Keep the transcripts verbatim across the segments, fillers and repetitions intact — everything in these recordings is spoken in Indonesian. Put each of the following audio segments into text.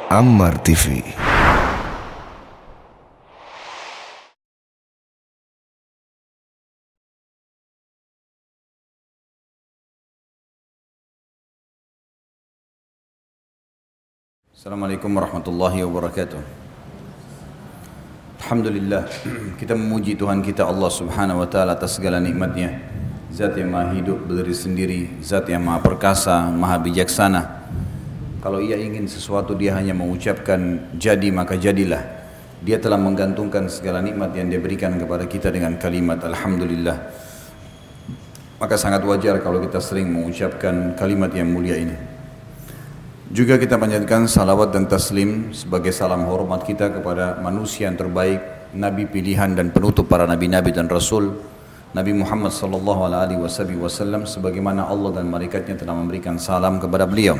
Ammar T V. Assalamualaikum warahmatullahi wabarakatuh. Alhamdulillah, kita memuji Tuhan kita Allah subhanahu wa ta'ala atas segala nikmatnya. Zat yang maha hidup berdiri sendiri, zat yang maha perkasa, maha bijaksana. Kalau ia ingin sesuatu dia hanya mengucapkan jadi maka jadilah. Dia telah menggantungkan segala nikmat yang dia berikan kepada kita dengan kalimat Alhamdulillah. Maka sangat wajar kalau kita sering mengucapkan kalimat yang mulia ini. Juga kita panjatkan salawat dan taslim sebagai salam hormat kita kepada manusia yang terbaik, Nabi pilihan dan penutup para Nabi-Nabi dan Rasul, Nabi Muhammad sallallahu alaihi wasallam, sebagaimana Allah dan malaikatnya telah memberikan salam kepada beliau.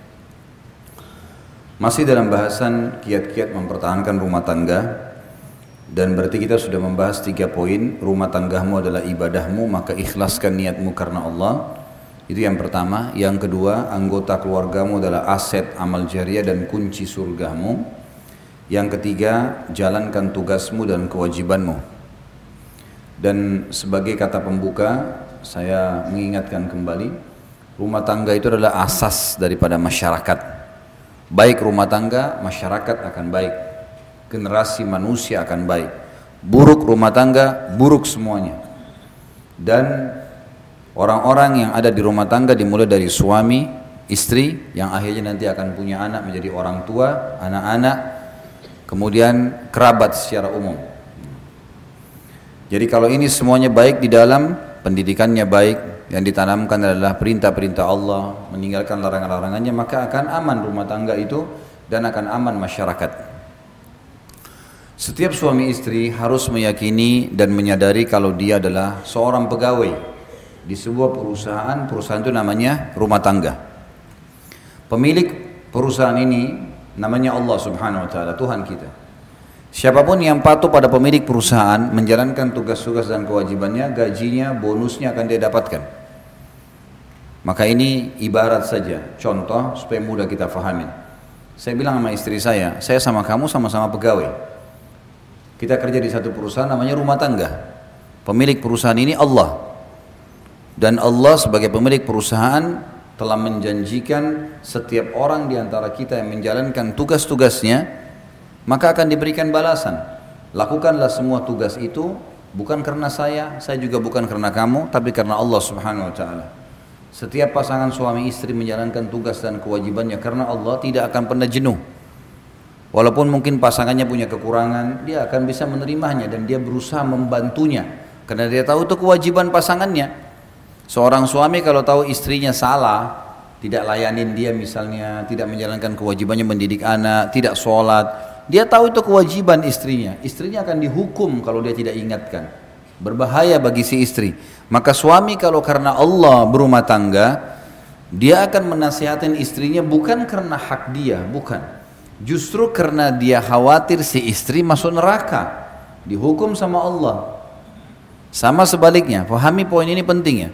Masih dalam bahasan kiat-kiat mempertahankan rumah tangga, dan berarti kita sudah membahas tiga poin. Rumah tanggamu adalah ibadahmu, maka ikhlaskan niatmu karena Allah. Itu yang pertama. Yang kedua, anggota keluargamu adalah aset amal jariah dan kunci surgamu. Yang ketiga, jalankan tugasmu dan kewajibanmu. Dan sebagai kata pembuka, saya mengingatkan kembali, rumah tangga itu adalah asas daripada masyarakat. Baik rumah tangga, masyarakat akan baik. Generasi manusia akan baik. Buruk rumah tangga, buruk semuanya. Dan orang-orang yang ada di rumah tangga dimulai dari suami, istri, yang akhirnya nanti akan punya anak menjadi orang tua, anak-anak, kemudian kerabat secara umum. Jadi kalau ini semuanya baik di dalam, pendidikannya baik, yang ditanamkan adalah perintah-perintah Allah, meninggalkan larangan-larangannya, maka akan aman rumah tangga itu dan akan aman masyarakat. Setiap suami istri harus meyakini dan menyadari kalau dia adalah seorang pegawai di sebuah perusahaan. Perusahaan itu namanya rumah tangga. Pemilik perusahaan ini namanya Allah subhanahu wa ta'ala, Tuhan kita. Siapapun yang patuh pada pemilik perusahaan, menjalankan tugas-tugas dan kewajibannya, gajinya, bonusnya akan dia dapatkan. Maka ini ibarat saja, contoh supaya mudah kita fahami. Saya bilang sama istri saya, saya sama kamu sama-sama pegawai. Kita kerja di satu perusahaan namanya rumah tangga. Pemilik perusahaan ini Allah. Dan Allah sebagai pemilik perusahaan telah menjanjikan setiap orang di antara kita yang menjalankan tugas-tugasnya, maka akan diberikan balasan. Lakukanlah semua tugas itu bukan karena saya, saya juga bukan karena kamu, tapi karena Allah subhanahu wa ta'ala. Setiap pasangan suami istri menjalankan tugas dan kewajibannya karena Allah tidak akan pernah jenuh. Walaupun mungkin pasangannya punya kekurangan, dia akan bisa menerimanya dan dia berusaha membantunya. Karena dia tahu itu kewajiban pasangannya. Seorang suami kalau tahu istrinya salah, tidak layanin dia misalnya, tidak menjalankan kewajibannya mendidik anak, tidak sholat, dia tahu itu kewajiban istrinya. Istrinya akan dihukum kalau dia tidak ingatkan. Berbahaya bagi si istri. Maka suami kalau karena Allah berumah tangga, dia akan menasihatin istrinya bukan karena hak dia, bukan. Justru karena dia khawatir si istri masuk neraka, dihukum sama Allah. Sama sebaliknya, pahami poin ini penting ya.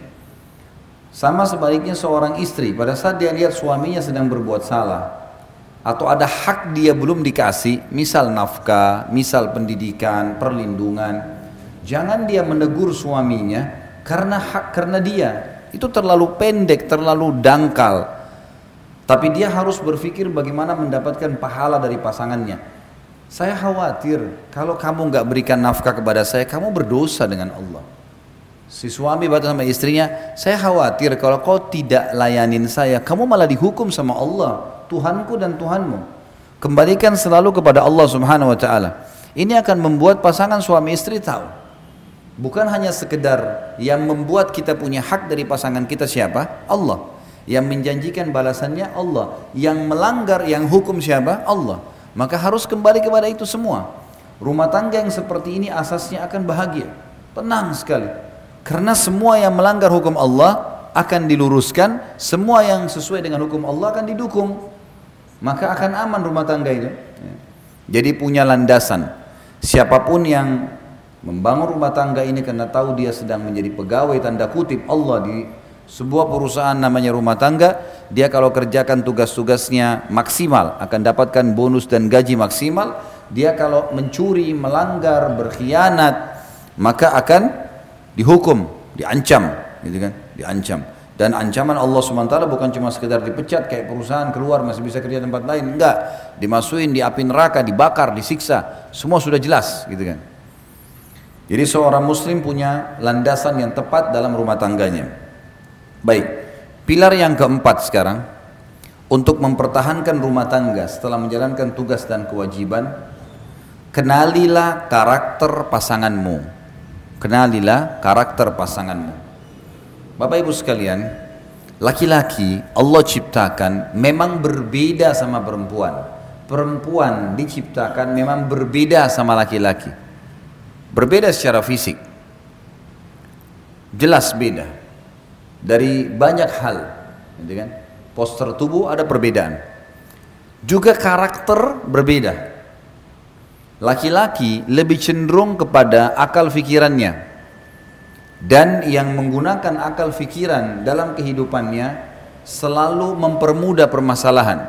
Sama sebaliknya seorang istri pada saat dia lihat suaminya sedang berbuat salah, atau ada hak dia belum dikasih, misal nafkah, misal pendidikan, perlindungan, jangan dia menegur suaminya karena hak karena dia itu terlalu pendek, terlalu dangkal. Tapi dia harus berpikir bagaimana mendapatkan pahala dari pasangannya. Saya khawatir kalau kamu nggak berikan nafkah kepada saya, kamu berdosa dengan Allah. Si suami berkata sama istrinya, saya khawatir kalau kau tidak layanin saya, kamu malah dihukum sama Allah, Tuhanku dan Tuhanmu. Kembalikan selalu kepada Allah subhanahu wa ta'ala. Ini akan membuat pasangan suami istri tahu. Bukan hanya sekedar yang membuat kita punya hak dari pasangan kita siapa? Allah. Yang menjanjikan balasannya Allah. Yang melanggar, yang hukum siapa? Allah. Maka harus kembali kepada itu semua. Rumah tangga yang seperti ini asasnya akan bahagia. Tenang sekali. Karena semua yang melanggar hukum Allah akan diluruskan, semua yang sesuai dengan hukum Allah akan didukung. Maka akan aman rumah tangga itu. Jadi punya landasan. Siapapun yang membangun rumah tangga ini karena tahu dia sedang menjadi pegawai tanda kutip Allah di Sebuah perusahaan namanya rumah tangga, dia kalau kerjakan tugas-tugasnya maksimal akan dapatkan bonus dan gaji maksimal. Dia kalau mencuri, melanggar, berkhianat, maka akan dihukum, diancam, gitu kan? Diancam. Dan ancaman Allah subhanahu wa taala bukan cuma sekedar dipecat kayak perusahaan, keluar masih bisa kerja tempat lain, enggak. Dimasukin di api neraka, dibakar, disiksa, semua sudah jelas, gitu kan? Jadi seorang muslim punya landasan yang tepat dalam rumah tangganya. Baik, pilar yang keempat sekarang, untuk mempertahankan rumah tangga setelah menjalankan tugas dan kewajiban, kenalilah karakter pasanganmu. Kenalilah karakter pasanganmu. Bapak ibu sekalian, laki-laki Allah ciptakan memang berbeda sama perempuan. Perempuan diciptakan memang berbeda sama laki-laki. Berbeda secara fisik. Jelas beda. Dari banyak hal, gitu kan? Poster tubuh ada perbedaan. Juga karakter berbeda. Laki-laki lebih cenderung kepada akal fikirannya, dan yang menggunakan akal fikiran dalam kehidupannya selalu mempermudah permasalahan.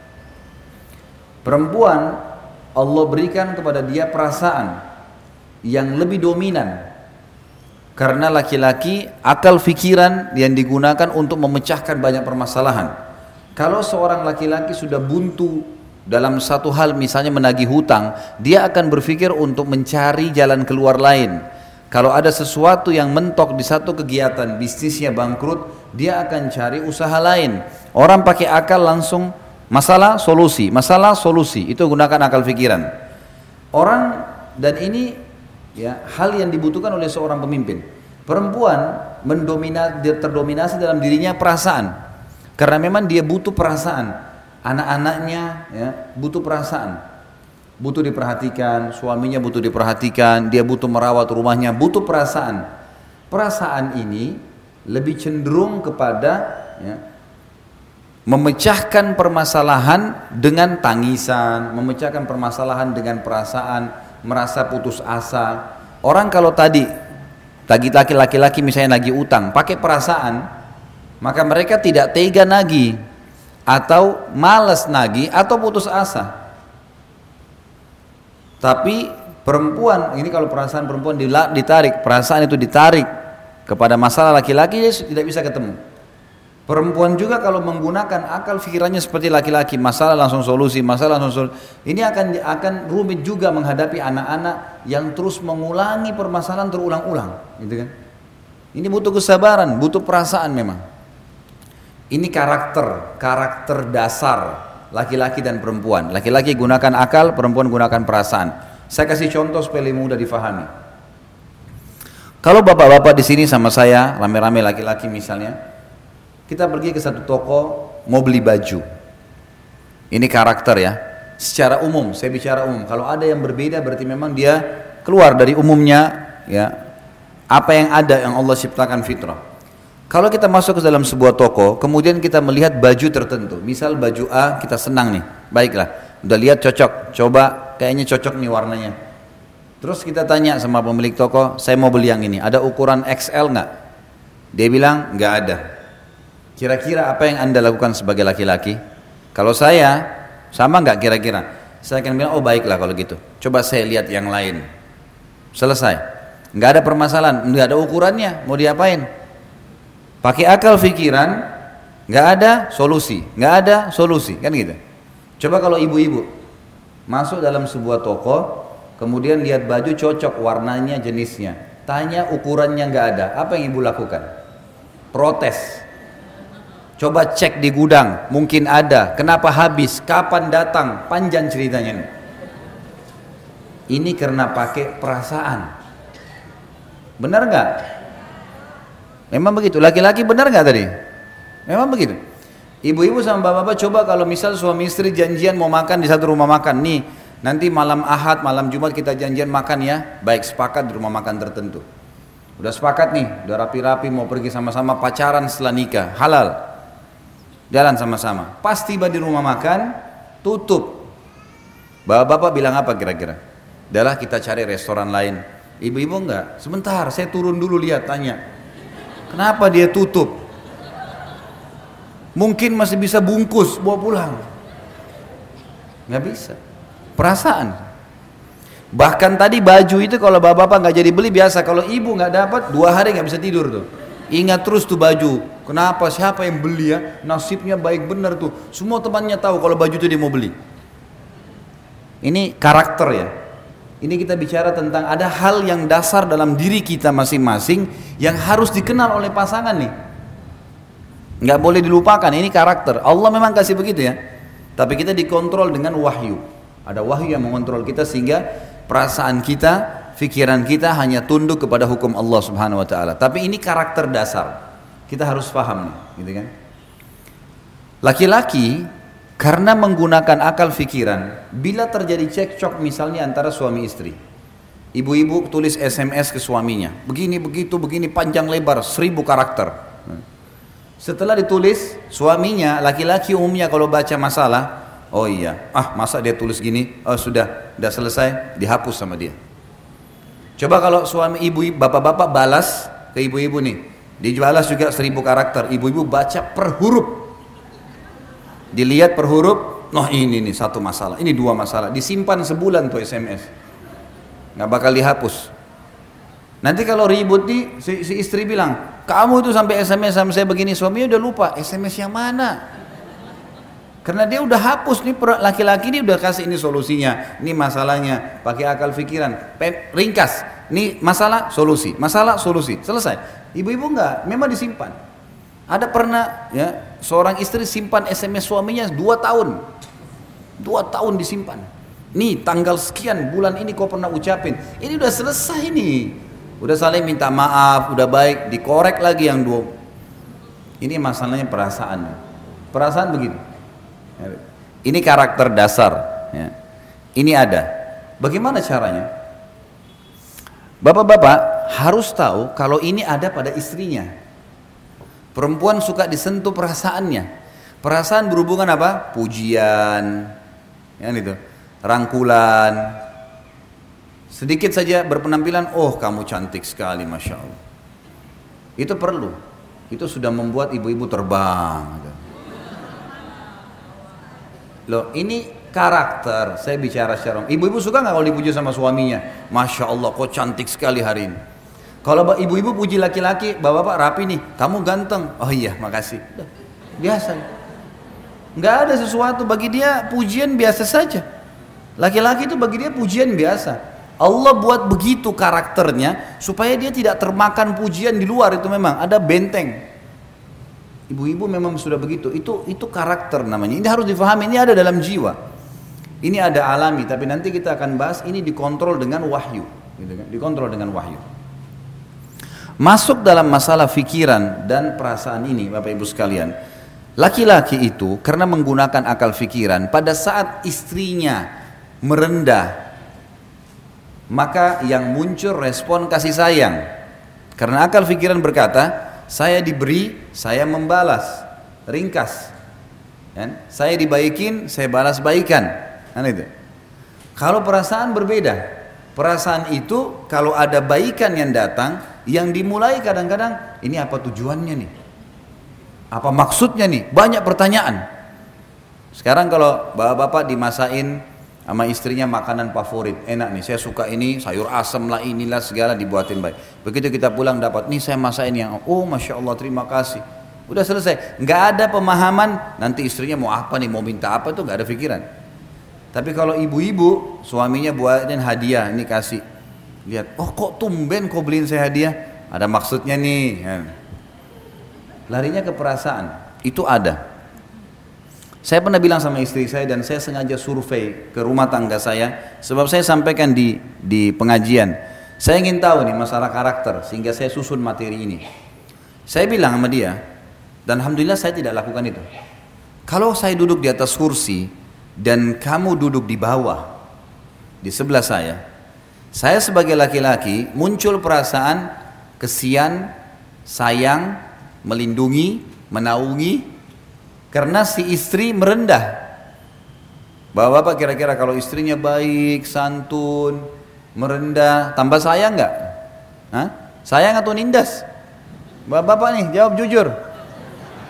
Perempuan Allah berikan kepada dia perasaan yang lebih dominan. Karena laki-laki akal fikiran yang digunakan untuk memecahkan banyak permasalahan. Kalau seorang laki-laki sudah buntu dalam satu hal, misalnya menagih hutang, dia akan berpikir untuk mencari jalan keluar lain. Kalau ada sesuatu yang mentok di satu kegiatan, bisnisnya bangkrut, dia akan cari usaha lain. Orang pakai akal langsung masalah solusi, masalah solusi, itu gunakan akal fikiran. Orang, dan ini ya, hal yang dibutuhkan oleh seorang pemimpin. Perempuan mendominasi, terdominasi dalam dirinya perasaan, karena memang dia butuh perasaan. Anak-anaknya ya, butuh perasaan, butuh diperhatikan, suaminya butuh diperhatikan, dia butuh merawat rumahnya, butuh perasaan. Perasaan ini lebih cenderung kepada ya, memecahkan permasalahan dengan tangisan, memecahkan permasalahan dengan perasaan, merasa putus asa. Orang kalau tadi laki-laki misalnya lagi utang pakai perasaan, maka mereka tidak tega nagih, atau malas nagih, atau putus asa. Tapi perempuan ini, kalau perasaan perempuan ditarik, perasaan itu ditarik kepada masalah laki-laki, dia tidak bisa ketemu. Perempuan juga kalau menggunakan akal pikirannya seperti laki-laki, masalah langsung solusi, masalah langsung solusi. Ini akan akan rumit juga menghadapi anak-anak yang terus mengulangi permasalahan terulang-ulang, gitu kan? Ini butuh kesabaran, butuh perasaan memang. Ini karakter, karakter dasar laki-laki dan perempuan. Laki-laki gunakan akal, perempuan gunakan perasaan. Saya kasih contoh supaya lebih mudah difahami. Kalau bapak-bapak di sini sama saya, rame-rame laki-laki misalnya, kita pergi ke satu toko mau beli baju. Ini karakter ya. Secara umum, saya bicara umum. Kalau ada yang berbeda berarti memang dia keluar dari umumnya ya. Apa yang ada yang Allah ciptakan fitrah. Kalau kita masuk ke dalam sebuah toko, kemudian kita melihat baju tertentu. Misal baju A kita senang nih. Baiklah, udah lihat cocok. Coba kayaknya cocok nih warnanya. Terus kita tanya sama pemilik toko, saya mau beli yang ini. Ada ukuran X L nggak? Dia bilang nggak ada. Kira-kira apa yang anda lakukan sebagai laki-laki? Kalau saya, sama nggak kira-kira? Saya akan bilang, oh baiklah kalau gitu. Coba saya lihat yang lain. Selesai. Nggak ada permasalahan, nggak ada ukurannya. Mau diapain? Pakai akal pikiran, nggak ada solusi, nggak ada solusi, kan gitu. Coba kalau ibu-ibu masuk dalam sebuah toko, kemudian lihat baju cocok warnanya, jenisnya, tanya ukurannya nggak ada, apa yang ibu lakukan? Protes. Coba cek di gudang, mungkin ada, kenapa habis, kapan datang, panjang ceritanya nih. Ini karena pakai perasaan. Benar nggak? Memang begitu. Laki-laki benar nggak tadi? Memang begitu. Ibu-ibu sama bapak-bapak coba kalau misal suami istri janjian mau makan di satu rumah makan nih, nanti malam Ahad, malam Jumat kita janjian makan ya, baik sepakat di rumah makan tertentu. Udah sepakat nih, udah rapi-rapi mau pergi sama-sama pacaran setelah nikah, halal. Jalan sama-sama. Pas tiba di rumah makan, tutup. Bapak-bapak bilang apa kira-kira? Udahlah kita cari restoran lain. Ibu-ibu enggak, sebentar saya turun dulu lihat, tanya. Kenapa dia tutup? Mungkin masih bisa bungkus, bawa pulang. Nggak bisa. Perasaan. Bahkan tadi baju itu kalau bapak-bapak nggak jadi beli biasa. Kalau ibu nggak dapat, dua hari nggak bisa tidur tuh. Ingat terus tuh baju. Kenapa? Siapa yang beli ya? Nasibnya baik benar tuh. Semua temannya tahu kalau baju itu dia mau beli. Ini karakter ya. Ini kita bicara tentang ada hal yang dasar dalam diri kita masing-masing yang harus dikenal oleh pasangan nih. Nggak boleh dilupakan, ini karakter. Allah memang kasih begitu ya. Tapi kita dikontrol dengan wahyu. Ada wahyu yang mengontrol kita sehingga perasaan kita, pikiran kita hanya tunduk kepada hukum Allah Subhanahu wa taala. Tapi ini karakter dasar. Kita harus paham nih, gitu kan? Laki-laki karena menggunakan akal pikiran, bila terjadi cekcok misalnya antara suami istri. Ibu-ibu tulis S M S ke suaminya. Begini, begitu, begini, panjang lebar, seribu karakter. Setelah ditulis, suaminya, laki-laki umumnya kalau baca masalah, oh iya, ah masa dia tulis gini, oh sudah, sudah selesai, dihapus sama dia. Coba kalau suami ibu, bapak-bapak balas ke ibu-ibu nih, dibalas juga seribu karakter, ibu-ibu baca per huruf, dilihat per huruf, noh ini nih satu masalah, ini dua masalah, disimpan sebulan tuh S M S, nggak bakal dihapus. Nanti kalau ribut nih, si, si istri bilang, kamu itu sampai S M S sama saya begini, suaminya udah lupa, S M S yang mana? Karena dia udah hapus nih, laki-laki ini udah kasih ini solusinya, ini masalahnya, pakai akal pikiran, ringkas, ini masalah, solusi, masalah, solusi, selesai. Ibu-ibu enggak, memang disimpan. Ada pernah ya seorang istri simpan S M S suaminya dua tahun, dua tahun disimpan. Nih tanggal sekian bulan ini kau pernah ucapin, ini udah selesai nih. Udah saling minta maaf, udah baik, dikorek lagi yang dua. Ini masalahnya perasaan. Perasaan begitu. Ini karakter dasar. Ya. Ini ada. Bagaimana caranya? Bapak-bapak harus tahu kalau ini ada pada istrinya. Perempuan suka disentuh perasaannya. Perasaan berhubungan apa? Pujian, ya itu, rangkulan. Sedikit saja berpenampilan, oh kamu cantik sekali, Masya Allah. Itu perlu. Itu sudah membuat ibu-ibu terbang. Loh, ini karakter. Saya bicara secara, ibu-ibu suka nggak kalau dipuji sama suaminya? Masya Allah, kok cantik sekali hari ini. Kalau ibu-ibu puji laki-laki, bapak-bapak rapi nih, kamu ganteng. Oh iya, makasih. Biasa. Nggak ada sesuatu, bagi dia pujian biasa saja. Laki-laki itu bagi dia pujian biasa. Allah buat begitu karakternya supaya dia tidak termakan pujian di luar. Itu memang ada benteng. Ibu-ibu memang sudah begitu. Itu itu karakter namanya. Ini harus difahami. Ini ada dalam jiwa. Ini ada alami. Tapi nanti kita akan bahas. Ini dikontrol dengan wahyu. Gitu kan? Dikontrol dengan wahyu. Masuk dalam masalah fikiran dan perasaan ini, Bapak Ibu sekalian. Laki-laki itu karena menggunakan akal fikiran, pada saat istrinya merendah, maka yang muncul respon kasih sayang. Karena akal pikiran berkata, saya diberi, saya membalas. Ringkas. Kan? Saya dibaikin, saya balas baikan. Kan itu. Kalau perasaan berbeda. Perasaan itu kalau ada baikan yang datang, yang dimulai kadang-kadang, ini apa tujuannya nih? Apa maksudnya nih? Banyak pertanyaan. Sekarang kalau bapak-bapak dimasain sama istrinya makanan favorit, enak nih, saya suka ini, sayur asam lah, inilah segala dibuatin baik. Begitu kita pulang dapat, nih saya masain yang, oh Masya Allah terima kasih. Udah selesai, nggak ada pemahaman, nanti istrinya mau apa nih, mau minta apa tuh nggak ada pikiran. Tapi kalau ibu-ibu, suaminya buatin hadiah, ini kasih. Lihat, oh kok tumben kau beliin saya hadiah, ada maksudnya nih. Larinya ke perasaan, itu ada. Saya pernah bilang sama istri saya dan saya sengaja survei ke rumah tangga saya sebab saya sampaikan di di pengajian. Saya ingin tahu nih masalah karakter sehingga saya susun materi ini. Saya bilang sama dia dan alhamdulillah saya tidak lakukan itu. Kalau saya duduk di atas kursi dan kamu duduk di bawah di sebelah saya, saya sebagai laki-laki muncul perasaan kesian, sayang, melindungi, menaungi. Karena si istri merendah. Bapak-bapak kira-kira kalau istrinya baik, santun, merendah, tambah sayang nggak? Hah? Sayang atau nindas? Bapak-bapak nih jawab jujur.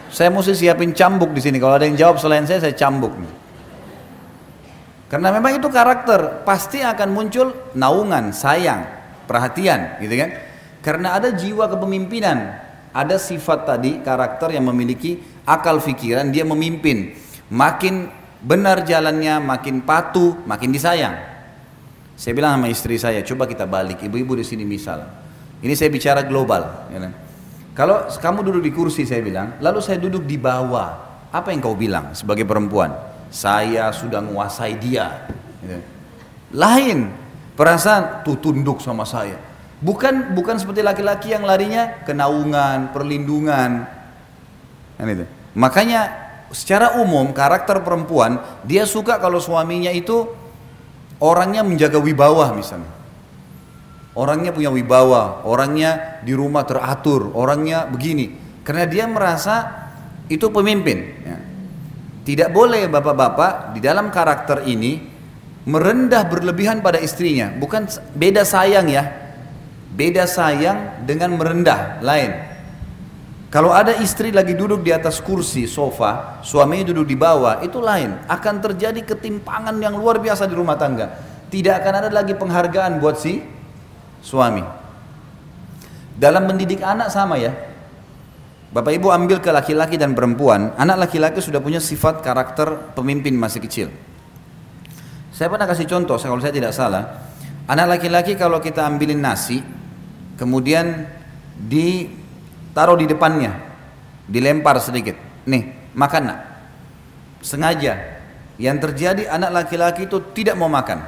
Saya mesti siapin cambuk di sini. Kalau ada yang jawab selain saya, saya cambuk. Karena memang itu karakter, pasti akan muncul naungan, sayang, perhatian, gitu kan? Karena ada jiwa kepemimpinan, ada sifat tadi, karakter yang memiliki akal fikiran, dia memimpin. Makin benar jalannya, makin patuh, makin disayang. Saya bilang sama istri saya, coba kita balik, ibu-ibu di sini misal. Ini saya bicara global. Ya kan? Kalau kamu duduk di kursi, saya bilang, lalu saya duduk di bawah, apa yang kau bilang sebagai perempuan? Saya sudah menguasai dia. Gitu. Lain perasaan tuh tunduk sama saya. Bukan bukan seperti laki-laki yang larinya kenaungan, perlindungan. Kan itu. Makanya secara umum karakter perempuan dia suka kalau suaminya itu orangnya menjaga wibawa misalnya. Orangnya punya wibawa, orangnya di rumah teratur, orangnya begini. Karena dia merasa itu pemimpin. Ya. Tidak boleh bapak-bapak di dalam karakter ini merendah berlebihan pada istrinya. Bukan beda sayang ya. Beda sayang dengan merendah, lain. Kalau ada istri lagi duduk di atas kursi sofa, suaminya duduk di bawah, itu lain. Akan terjadi ketimpangan yang luar biasa di rumah tangga. Tidak akan ada lagi penghargaan buat si suami. Dalam mendidik anak sama ya. Bapak ibu ambil ke laki-laki dan perempuan, anak laki-laki sudah punya sifat karakter pemimpin masih kecil. Saya pernah kasih contoh, kalau saya tidak salah, anak laki-laki kalau kita ambilin nasi, kemudian ditaruh di depannya, dilempar sedikit, nih makan nak, sengaja. Yang terjadi anak laki-laki itu tidak mau makan.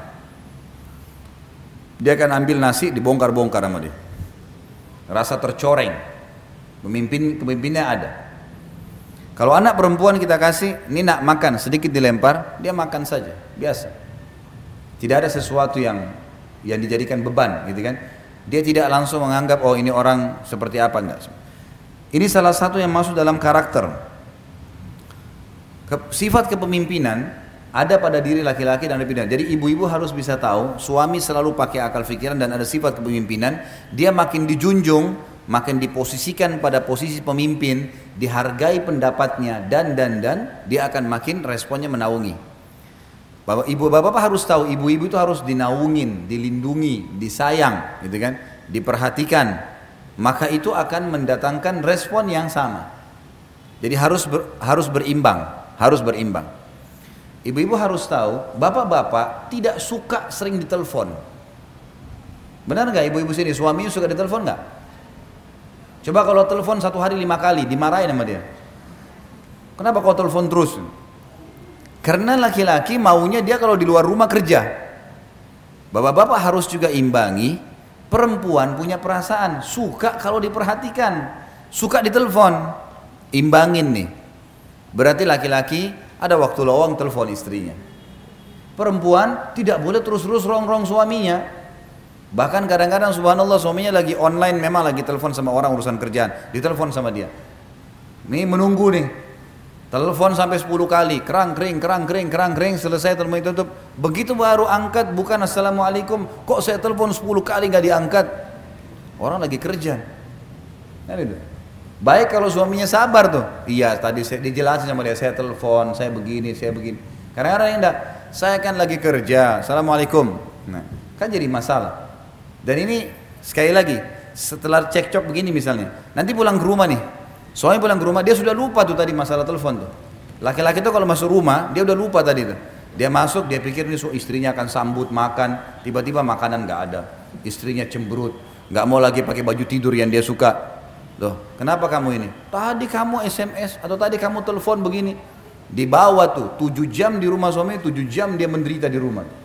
Dia akan ambil nasi, dibongkar-bongkar sama dia. Rasa tercoreng. Pemimpin pemimpinnya ada. Kalau anak perempuan kita kasih, ini nak makan, sedikit dilempar, dia makan saja, biasa. Tidak ada sesuatu yang yang dijadikan beban, gitu kan? Dia tidak langsung menganggap oh ini orang seperti apa, enggak. Ini salah satu yang masuk dalam karakter. Ke, sifat kepemimpinan ada pada diri laki-laki dan laki-laki. Jadi ibu-ibu harus bisa tahu, suami selalu pakai akal fikiran dan ada sifat kepemimpinan, dia makin dijunjung, makin diposisikan pada posisi pemimpin, dihargai pendapatnya dan dan dan dia akan makin responnya menaungi. Bapak ibu bapak harus tahu, ibu-ibu itu harus dinaungin, dilindungi, disayang, gitu kan, diperhatikan. Maka itu akan mendatangkan respon yang sama. Jadi harus ber, harus berimbang, harus berimbang. Ibu-ibu harus tahu, bapak-bapak tidak suka sering ditelepon. Benar nggak ibu-ibu sini, suaminya suka ditelepon nggak? Coba kalau telepon satu hari lima kali, dimarahin sama dia. Kenapa kau telepon terus? Karena laki-laki maunya dia kalau di luar rumah kerja. Bapak-bapak harus juga imbangi, perempuan punya perasaan, suka kalau diperhatikan, suka ditelepon. Imbangin nih. Berarti laki-laki ada waktu lowong telepon istrinya. Perempuan tidak boleh terus-terus rong-rong suaminya. Bahkan kadang-kadang subhanallah suaminya lagi online, memang lagi telepon sama orang urusan kerjaan, ditelepon sama dia. Nih menunggu nih, telepon sampai sepuluh kali, kerang kering, kerang kering, kerang kering, selesai telepon itu tutup. Begitu baru angkat, bukan assalamualaikum, kok saya telepon sepuluh kali nggak diangkat? Orang lagi kerja. Kan itu. Baik kalau suaminya sabar tuh, iya tadi saya dijelasin sama dia, saya telepon, saya begini, saya begini. Kadang-kadang enggak, saya kan lagi kerja, assalamualaikum. Nah, kan jadi masalah. Dan ini sekali lagi setelah cekcok begini misalnya, nanti pulang ke rumah nih, suami pulang ke rumah dia sudah lupa tuh tadi masalah telepon tuh. Laki-laki tuh kalau masuk rumah dia udah lupa tadi tuh. Dia masuk dia pikir nih istrinya akan sambut makan, tiba-tiba makanan nggak ada, istrinya cemberut, nggak mau lagi pakai baju tidur yang dia suka. Loh, kenapa kamu ini? Tadi kamu S M S atau tadi kamu telepon begini, dibawa tuh tujuh jam di rumah suami, tujuh jam dia menderita di rumah.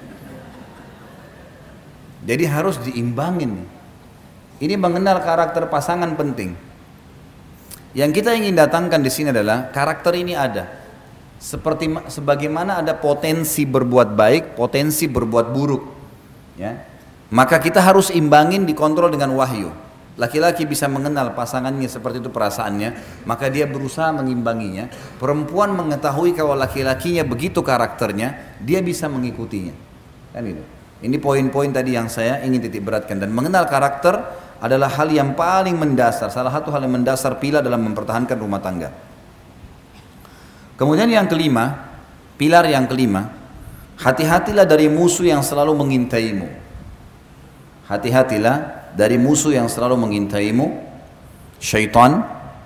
Jadi harus diimbangin nih. Ini mengenal karakter pasangan penting. Yang kita ingin datangkan di sini adalah karakter ini ada. Seperti sebagaimana ada potensi berbuat baik, potensi berbuat buruk. Ya. Maka kita harus imbangin, dikontrol dengan wahyu. Laki-laki bisa mengenal pasangannya seperti itu perasaannya, maka dia berusaha mengimbanginya. Perempuan mengetahui kalau laki-lakinya begitu karakternya, dia bisa mengikutinya. Kan itu. Ini poin-poin tadi yang saya ingin titik beratkan. Dan mengenal karakter adalah hal yang paling mendasar, salah satu hal yang mendasar pilar dalam mempertahankan rumah tangga. Kemudian yang kelima, pilar yang kelima, hati-hatilah dari musuh yang selalu mengintaimu. Hati-hatilah dari musuh yang selalu mengintaimu, syaitan.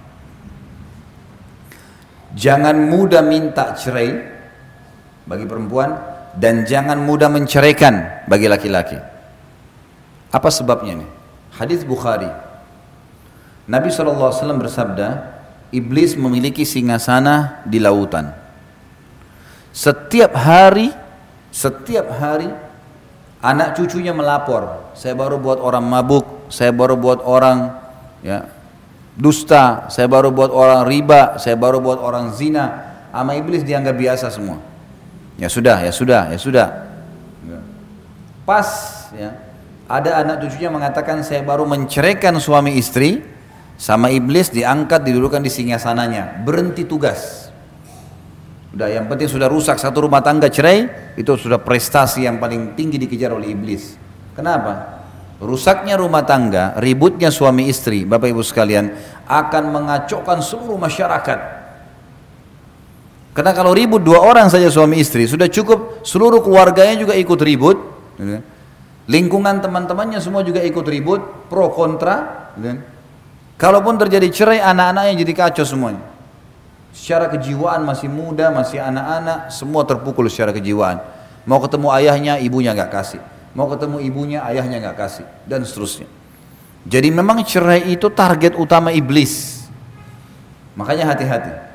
Jangan mudah minta cerai bagi perempuan, dan jangan mudah menceraikan bagi laki-laki. Apa sebabnya nih? Hadis Bukhari. Nabi shallallahu alaihi wasallam bersabda, iblis memiliki singgasana di lautan. Setiap hari, setiap hari anak cucunya melapor, saya baru buat orang mabuk, saya baru buat orang ya dusta, saya baru buat orang riba, saya baru buat orang zina. Sama iblis dianggap biasa semua. Ya sudah, ya sudah, ya sudah. Pas ya, ada anak cucunya mengatakan saya baru menceraikan suami istri, sama iblis diangkat didudukan di singgasananya, berhenti tugas. Udah, yang penting sudah rusak satu rumah tangga, cerai, itu sudah prestasi yang paling tinggi dikejar oleh iblis. Kenapa? Rusaknya rumah tangga, ributnya suami istri, Bapak Ibu sekalian, akan mengacaukan seluruh masyarakat. Karena kalau ribut dua orang saja suami istri, sudah cukup seluruh keluarganya juga ikut ribut. Lingkungan teman-temannya semua juga ikut ribut, pro kontra. Kalaupun terjadi cerai, anak-anaknya jadi kacau semuanya. Secara kejiwaan masih muda, masih anak-anak, semua terpukul secara kejiwaan. Mau ketemu ayahnya, ibunya gak kasih. Mau ketemu ibunya, ayahnya gak kasih. Dan seterusnya. Jadi memang cerai itu target utama iblis. Makanya hati-hati.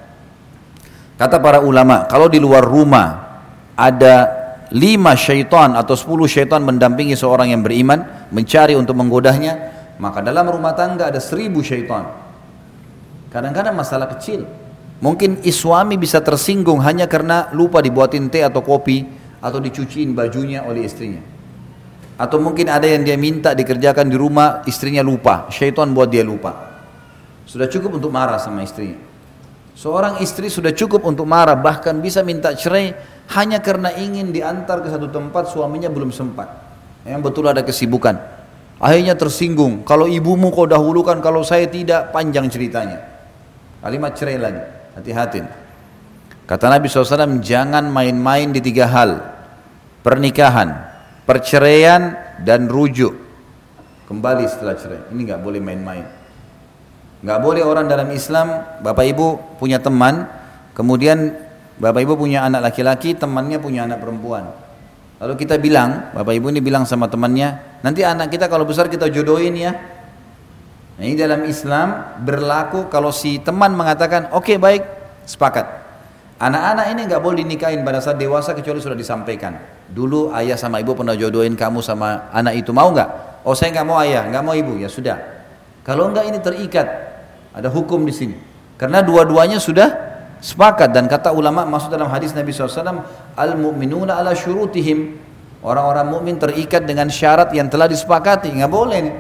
Kata para ulama, kalau di luar rumah ada lima syaitan atau sepuluh syaitan mendampingi seorang yang beriman, mencari untuk menggodahnya, maka dalam rumah tangga ada seribu syaitan. Kadang-kadang masalah kecil. Mungkin suami bisa tersinggung hanya karena lupa dibuatin teh atau kopi, atau dicuciin bajunya oleh istrinya. Atau mungkin ada yang dia minta dikerjakan di rumah, istrinya lupa, syaitan buat dia lupa. Sudah cukup untuk marah sama istrinya. Seorang istri sudah cukup untuk marah, bahkan bisa minta cerai hanya karena ingin diantar ke satu tempat, suaminya belum sempat. Yang betul ada kesibukan. Akhirnya tersinggung, kalau ibumu kau dahulukan, kalau saya tidak, panjang ceritanya. Kalimat cerai lagi, hati-hati. Kata Nabi shallallahu alaihi wasallam, jangan main-main di tiga hal. Pernikahan, perceraian, dan rujuk. Kembali setelah cerai, ini gak boleh main-main. Nggak boleh orang dalam Islam, Bapak Ibu punya teman, kemudian Bapak Ibu punya anak laki-laki, temannya punya anak perempuan. Lalu kita bilang, Bapak Ibu ini bilang sama temannya, nanti anak kita kalau besar kita jodohin ya. Nah, ini dalam Islam berlaku kalau si teman mengatakan, oke okay, baik, sepakat. Anak-anak ini nggak boleh dinikahin pada saat dewasa kecuali sudah disampaikan. Dulu ayah sama ibu pernah jodohin kamu sama anak itu, mau nggak? Oh saya nggak mau ayah, nggak mau ibu, ya sudah. Kalau enggak ini terikat. Ada hukum di sini. Karena dua-duanya sudah sepakat, dan kata ulama masuk dalam hadis Nabi shallallahu alaihi wasallam, al-mu'minuna ala syurutihim. Orang-orang mukmin terikat dengan syarat yang telah disepakati. Nggak boleh nih.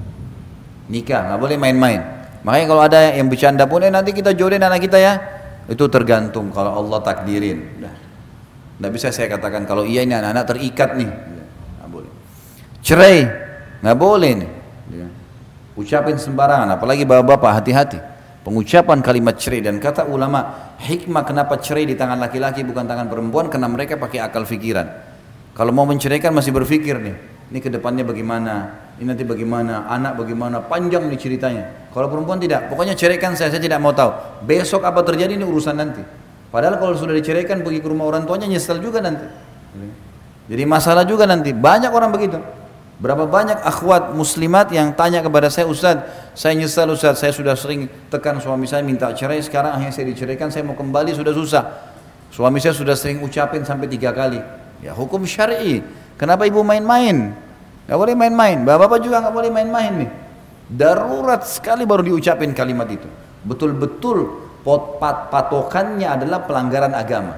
Nikah, nggak boleh main-main. Makanya kalau ada yang bercanda pun, eh nanti kita jodohin anak kita ya. Itu tergantung kalau Allah takdirin. Udah. Nggak bisa saya katakan kalau iya ini anak-anak terikat nih. Nggak boleh. Cerai, nggak boleh nih. Ucapin sembarangan, apalagi bapak-bapak, hati-hati. Pengucapan kalimat cerai, dan kata ulama, hikmah kenapa cerai di tangan laki-laki bukan tangan perempuan, karena mereka pakai akal fikiran. Kalau mau menceraikan masih berpikir nih, ini kedepannya bagaimana, ini nanti bagaimana, anak bagaimana, panjang nih ceritanya. Kalau perempuan tidak, pokoknya ceraikan saya, saya tidak mau tahu. Besok apa terjadi ini urusan nanti. Padahal kalau sudah diceraikan pergi ke rumah orang tuanya nyesel juga nanti. Jadi masalah juga nanti, banyak orang begitu. Berapa banyak akhwat muslimat yang tanya kepada saya, Ustaz, saya nyesal Ustaz, saya sudah sering tekan suami saya minta cerai, sekarang akhirnya saya diceraikan, saya mau kembali sudah susah. Suami saya sudah sering ucapin sampai tiga kali. Ya hukum syar'i. Kenapa ibu main-main? Gak boleh main-main. Bapak-bapak juga gak boleh main-main nih. Darurat sekali baru diucapin kalimat itu. Betul-betul pot pat patokannya adalah pelanggaran agama.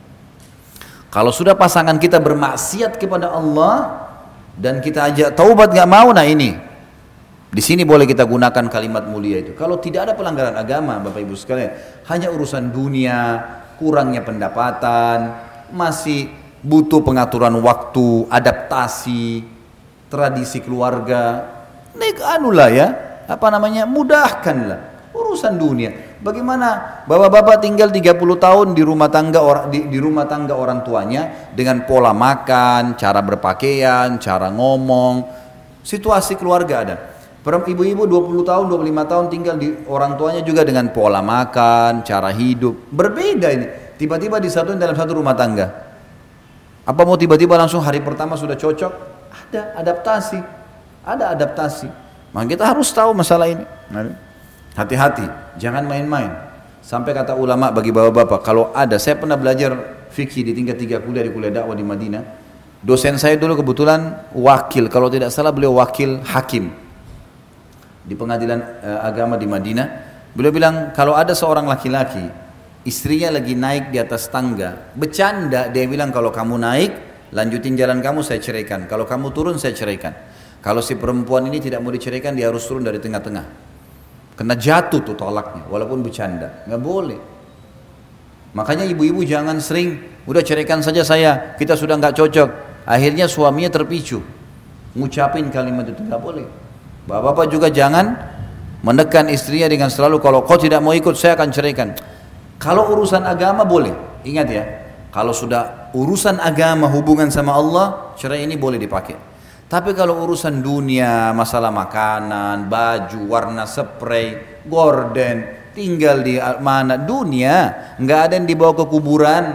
Kalau sudah pasangan kita bermaksiat kepada Allah dan kita ajak taubat gak mau, nah ini di sini boleh kita gunakan kalimat mulia itu. Kalau tidak ada pelanggaran agama, Bapak Ibu sekalian, hanya urusan dunia, kurangnya pendapatan, masih butuh pengaturan waktu, adaptasi, tradisi keluarga, nek anulah ya, apa namanya, mudahkanlah urusan dunia. Bagaimana bapak-bapak tinggal tiga puluh tahun di rumah tangga orang di, di rumah tangga orang tuanya dengan pola makan, cara berpakaian, cara ngomong, situasi keluarga ada. Ibu-ibu dua puluh tahun, dua puluh lima tahun tinggal di orang tuanya juga dengan pola makan, cara hidup. Berbeda ini. Tiba-tiba disatuin dalam satu rumah tangga. Apa mau tiba-tiba langsung hari pertama sudah cocok? Ada adaptasi. Ada adaptasi. Maka kita harus tahu masalah ini. Hati-hati, jangan main-main. Sampai kata ulama bagi bapak-bapak, kalau ada, saya pernah belajar fikih di tingkat tiga kuliah di kuliah dakwah di Madinah. Dosen saya dulu kebetulan wakil, kalau tidak salah beliau wakil hakim di pengadilan uh, agama di Madinah. Beliau bilang kalau ada seorang laki-laki istrinya lagi naik di atas tangga, bercanda, dia bilang kalau kamu naik lanjutin jalan kamu, saya ceraikan. Kalau kamu turun, saya ceraikan. Kalau si perempuan ini tidak mau diceraikan, dia harus turun dari tengah-tengah, kena jatuh tuh tolaknya, walaupun bercanda, nggak boleh. Makanya ibu-ibu jangan sering udah ceraikan saja saya, kita sudah nggak cocok, akhirnya suaminya terpicu ngucapin kalimat itu, nggak boleh. Bapak-bapak juga jangan menekan istrinya dengan selalu kalau kau tidak mau ikut saya akan ceraikan. Kalau urusan agama boleh, ingat ya, kalau sudah urusan agama hubungan sama Allah, cerai ini boleh dipakai. Tapi kalau urusan dunia, masalah makanan, baju, warna spray, gorden, tinggal di mana, dunia, nggak ada yang dibawa ke kuburan.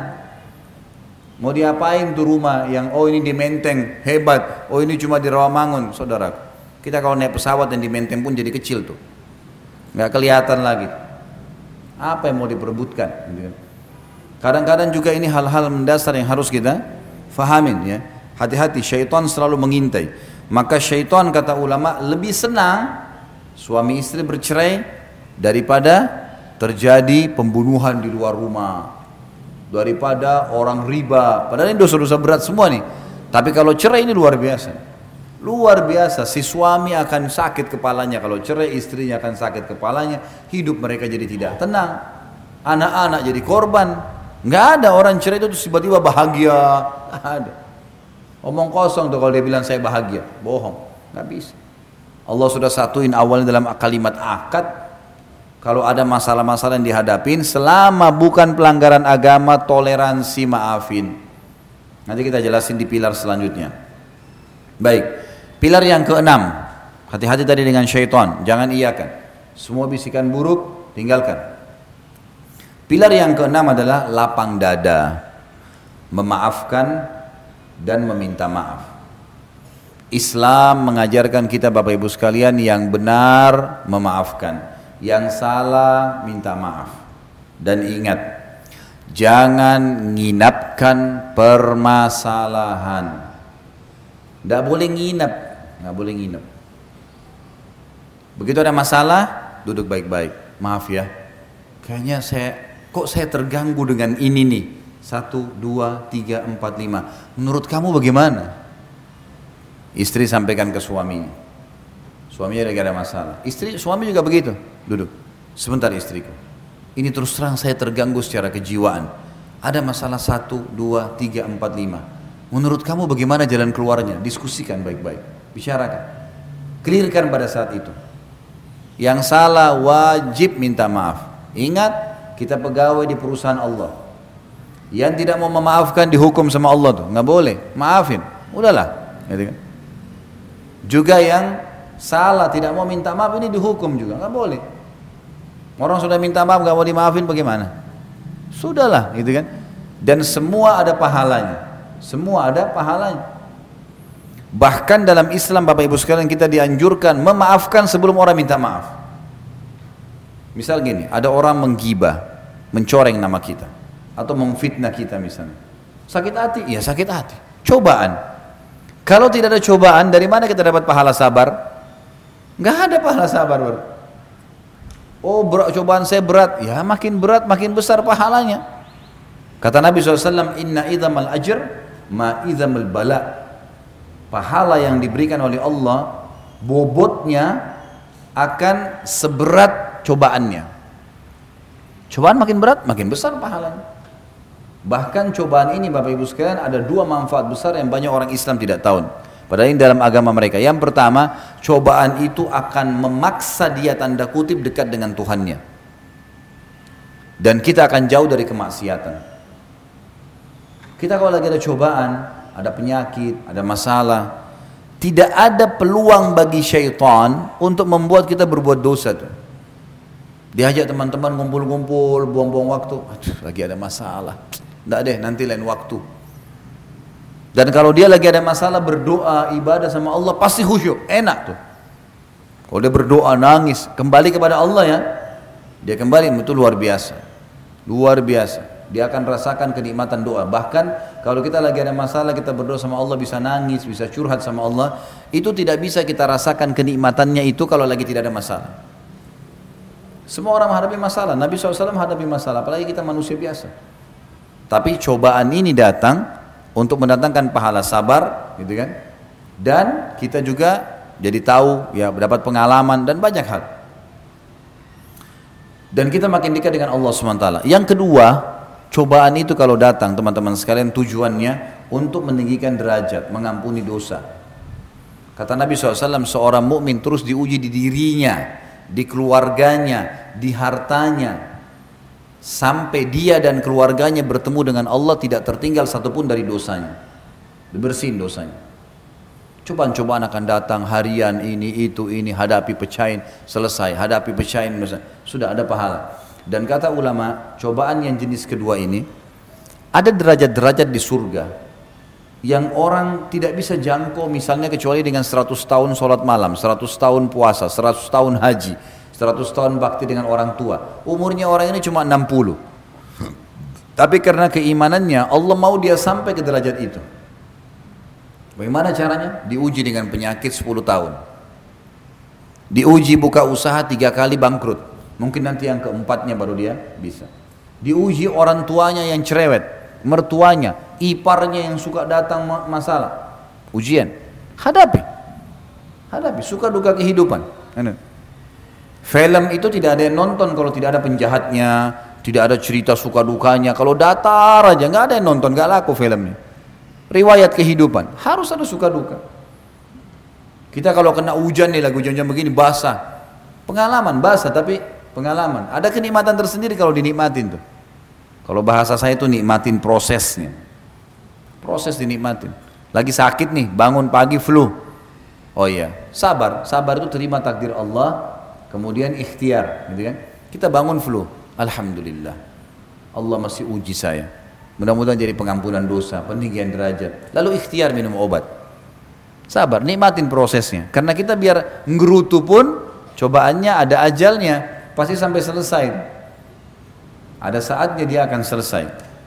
Mau diapain tuh rumah yang oh ini di Menteng hebat, oh ini cuma di Rawamangun, saudara. Kita kalau naik pesawat yang di Menteng pun jadi kecil tuh, nggak kelihatan lagi. Apa yang mau diperebutkan? Kadang-kadang juga ini hal-hal mendasar yang harus kita fahamin ya. Hati-hati, syaitan selalu mengintai. Maka syaitan kata ulama lebih senang suami istri bercerai daripada terjadi pembunuhan di luar rumah, daripada orang riba. Padahal ini dosa-dosa berat semua nih. Tapi kalau cerai ini luar biasa. Luar biasa, si suami akan sakit kepalanya kalau cerai, istrinya akan sakit kepalanya, hidup mereka jadi tidak tenang, anak-anak jadi korban. Nggak ada orang cerai itu tiba-tiba bahagia, nggak ada. Omong kosong tuh kalau dia bilang saya bahagia, bohong, nggak bisa. Allah sudah satuin awalnya dalam kalimat akad. Kalau ada masalah-masalah yang dihadapin, selama bukan pelanggaran agama, toleransi, maafin. Nanti kita jelasin di pilar selanjutnya. Baik. Pilar yang keenam, hati-hati tadi dengan syaitan, jangan iyakan. Semua bisikan buruk, tinggalkan. Pilar yang keenam adalah lapang dada, memaafkan dan meminta maaf. Islam mengajarkan kita Bapak Ibu sekalian yang benar memaafkan, yang salah minta maaf. Dan ingat, jangan nginapkan permasalahan. Tidak boleh nginap, nggak boleh nginap. Begitu ada masalah, duduk baik-baik. Maaf ya, kayaknya saya kok saya terganggu dengan ini nih. Satu, dua, tiga, empat, lima. Menurut kamu bagaimana? Istri sampaikan ke suaminya. Suaminya lagi ada masalah. Istri, suami juga begitu. Duduk. Sebentar istriku. Ini terus terang saya terganggu secara kejiwaan. Ada masalah satu, dua, tiga, empat, lima. Menurut kamu bagaimana jalan keluarnya? Diskusikan baik-baik, bicarakan, clearkan pada saat itu. Yang salah wajib minta maaf. Ingat, kita pegawai di perusahaan Allah. Yang tidak mau memaafkan dihukum sama Allah tuh, nggak boleh. Maafin, udahlah. Gitu kan? Juga yang salah tidak mau minta maaf ini dihukum juga, nggak boleh. Orang sudah minta maaf nggak mau dimaafin bagaimana? Sudahlah, gitu kan? Dan semua ada pahalanya. Semua ada pahalanya. Bahkan dalam Islam Bapak Ibu sekalian kita dianjurkan memaafkan sebelum orang minta maaf. Misal gini, ada orang menggibah, mencoreng nama kita atau memfitnah kita misalnya. Sakit hati? Iya sakit hati. Cobaan. Kalau tidak ada cobaan, dari mana kita dapat pahala sabar? Nggak ada pahala sabar. Oh berat, cobaan saya berat. Ya makin berat makin besar pahalanya. Kata Nabi shallallahu alaihi wasallam, Inna idhamal ajr ma idhamul bala. Pahala yang diberikan oleh Allah bobotnya akan seberat cobaannya. Cobaan makin berat makin besar pahalanya. Bahkan cobaan ini Bapak Ibu sekalian ada dua manfaat besar yang banyak orang Islam tidak tahu. Padahal ini dalam agama mereka. Yang pertama, cobaan itu akan memaksa dia tanda kutip dekat dengan Tuhannya. Dan kita akan jauh dari kemaksiatan. Kita kalau lagi ada cobaan, ada penyakit, ada masalah, tidak ada peluang bagi syaitan untuk membuat kita berbuat dosa tuh. Diajak teman-teman ngumpul-ngumpul, buang-buang waktu. Aduh, lagi ada masalah. Nggak deh, nanti lain waktu. Dan kalau dia lagi ada masalah, berdoa, ibadah sama Allah, pasti khusyuk, enak tuh. Kalau dia berdoa, nangis, kembali kepada Allah ya, dia kembali, itu luar biasa. Luar biasa. Dia akan rasakan kenikmatan doa. Bahkan kalau kita lagi ada masalah, kita berdoa sama Allah, bisa nangis, bisa curhat sama Allah, itu tidak bisa kita rasakan kenikmatannya itu kalau lagi tidak ada masalah. Semua orang menghadapi masalah, Nabi shallallahu alaihi wasallam menghadapi masalah, apalagi kita manusia biasa. Tapi cobaan ini datang untuk mendatangkan pahala sabar, gitu kan? Dan kita juga jadi tahu, ya, mendapat pengalaman dan banyak hal. Dan kita makin dekat dengan Allah subhanahu wa taala. Yang kedua, cobaan itu kalau datang, teman-teman sekalian, tujuannya untuk meninggikan derajat, mengampuni dosa. Kata Nabi shallallahu alaihi wasallam, seorang mukmin terus diuji di dirinya, di keluarganya, di hartanya, sampai dia dan keluarganya bertemu dengan Allah tidak tertinggal satupun dari dosanya, dibersihin dosanya. Cobaan-cobaan akan datang harian, ini itu ini, hadapi, pecahin, selesai, hadapi, pecahin, sudah ada pahala. Dan kata ulama, cobaan yang jenis kedua ini ada derajat-derajat di surga yang orang tidak bisa jangkau, misalnya kecuali dengan seratus tahun sholat malam, seratus tahun puasa, seratus tahun haji, seratus tahun bakti dengan orang tua. Umurnya orang ini cuma enam puluh. Tapi karena keimanannya, Allah mau dia sampai ke derajat itu. Bagaimana caranya? Diuji dengan penyakit sepuluh tahun. Diuji buka usaha tiga kali bangkrut. Mungkin nanti yang keempatnya baru dia bisa. Diuji orang tuanya yang cerewet, mertuanya, iparnya yang suka datang masalah. Ujian. Hadapi. Hadapi, suka duka kehidupan. Film itu tidak ada yang nonton kalau tidak ada penjahatnya, tidak ada cerita suka dukanya. Kalau datar aja, nggak ada yang nonton, nggak laku filmnya. Riwayat kehidupan, harus ada suka duka. Kita kalau kena hujan nih, lagi hujan-hujan begini, basah. Pengalaman, basah tapi pengalaman. Ada kenikmatan tersendiri kalau dinikmatin tuh. Kalau bahasa saya itu nikmatin prosesnya. Proses dinikmatin. Lagi sakit nih, bangun pagi flu. Oh iya, sabar. Sabar itu terima takdir Allah, kemudian ikhtiar, gitu kan? Kita bangun flu, alhamdulillah. Allah masih uji saya. Mudah-mudahan jadi pengampunan dosa, peninggian derajat. Lalu ikhtiar minum obat. Sabar, nikmatin prosesnya. Karena kita biar ngerutu pun, cobaannya ada ajalnya, pasti sampai selesai. Ada saatnya dia akan selesai.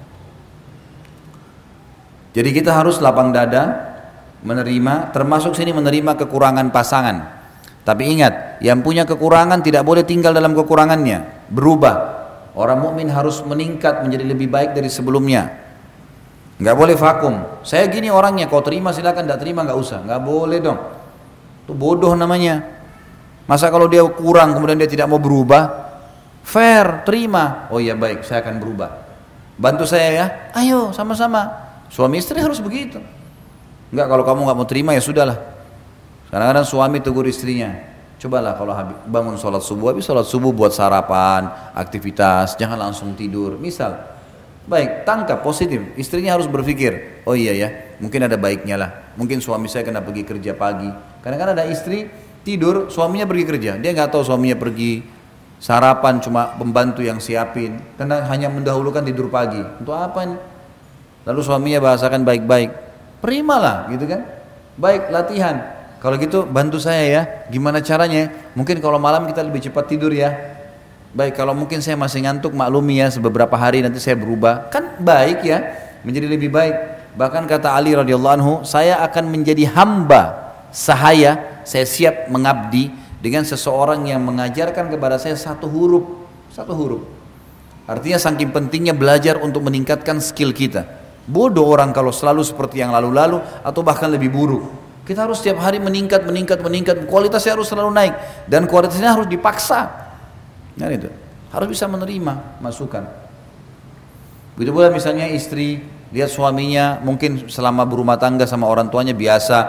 Jadi kita harus lapang dada, menerima, termasuk sini menerima kekurangan pasangan. Tapi ingat, yang punya kekurangan tidak boleh tinggal dalam kekurangannya, berubah. Orang mukmin harus meningkat menjadi lebih baik dari sebelumnya. Nggak boleh vakum. Saya gini orangnya, kau terima silakan, tidak terima nggak usah. Nggak boleh dong. Itu bodoh namanya. Masa kalau dia kurang kemudian dia tidak mau berubah? Fair, terima. Oh iya baik, saya akan berubah. Bantu saya ya. Ayo sama-sama. Suami istri harus begitu. Enggak, kalau kamu nggak mau terima ya sudahlah. Kadang-kadang suami tegur istrinya. Cobalah kalau habis bangun sholat subuh, habis sholat subuh buat sarapan, aktivitas, jangan langsung tidur. Misal, baik, tangkap positif. Istrinya harus berpikir, oh iya ya, mungkin ada baiknya lah. Mungkin suami saya kena pergi kerja pagi. Kadang-kadang ada istri tidur, suaminya pergi kerja. Dia nggak tahu suaminya pergi sarapan, cuma pembantu yang siapin. Karena hanya mendahulukan tidur pagi. Untuk apa ini? Lalu suaminya bahasakan baik-baik. Terimalah, gitu kan? Baik, latihan. Kalau gitu bantu saya ya, gimana caranya? Mungkin kalau malam kita lebih cepat tidur ya. Baik, kalau mungkin saya masih ngantuk, maklumi ya, beberapa hari nanti saya berubah. Kan baik ya, menjadi lebih baik. Bahkan kata Ali radhiyallahu anhu, saya akan menjadi hamba sahaya, saya siap mengabdi dengan seseorang yang mengajarkan kepada saya satu huruf, satu huruf. Artinya saking pentingnya belajar untuk meningkatkan skill kita. Bodoh orang kalau selalu seperti yang lalu-lalu atau bahkan lebih buruk. Kita harus setiap hari meningkat, meningkat, meningkat. Kualitasnya harus selalu naik. Dan kualitasnya harus dipaksa. Nah itu. Harus bisa menerima masukan. Begitu pula misalnya istri, lihat suaminya mungkin selama berumah tangga sama orang tuanya biasa.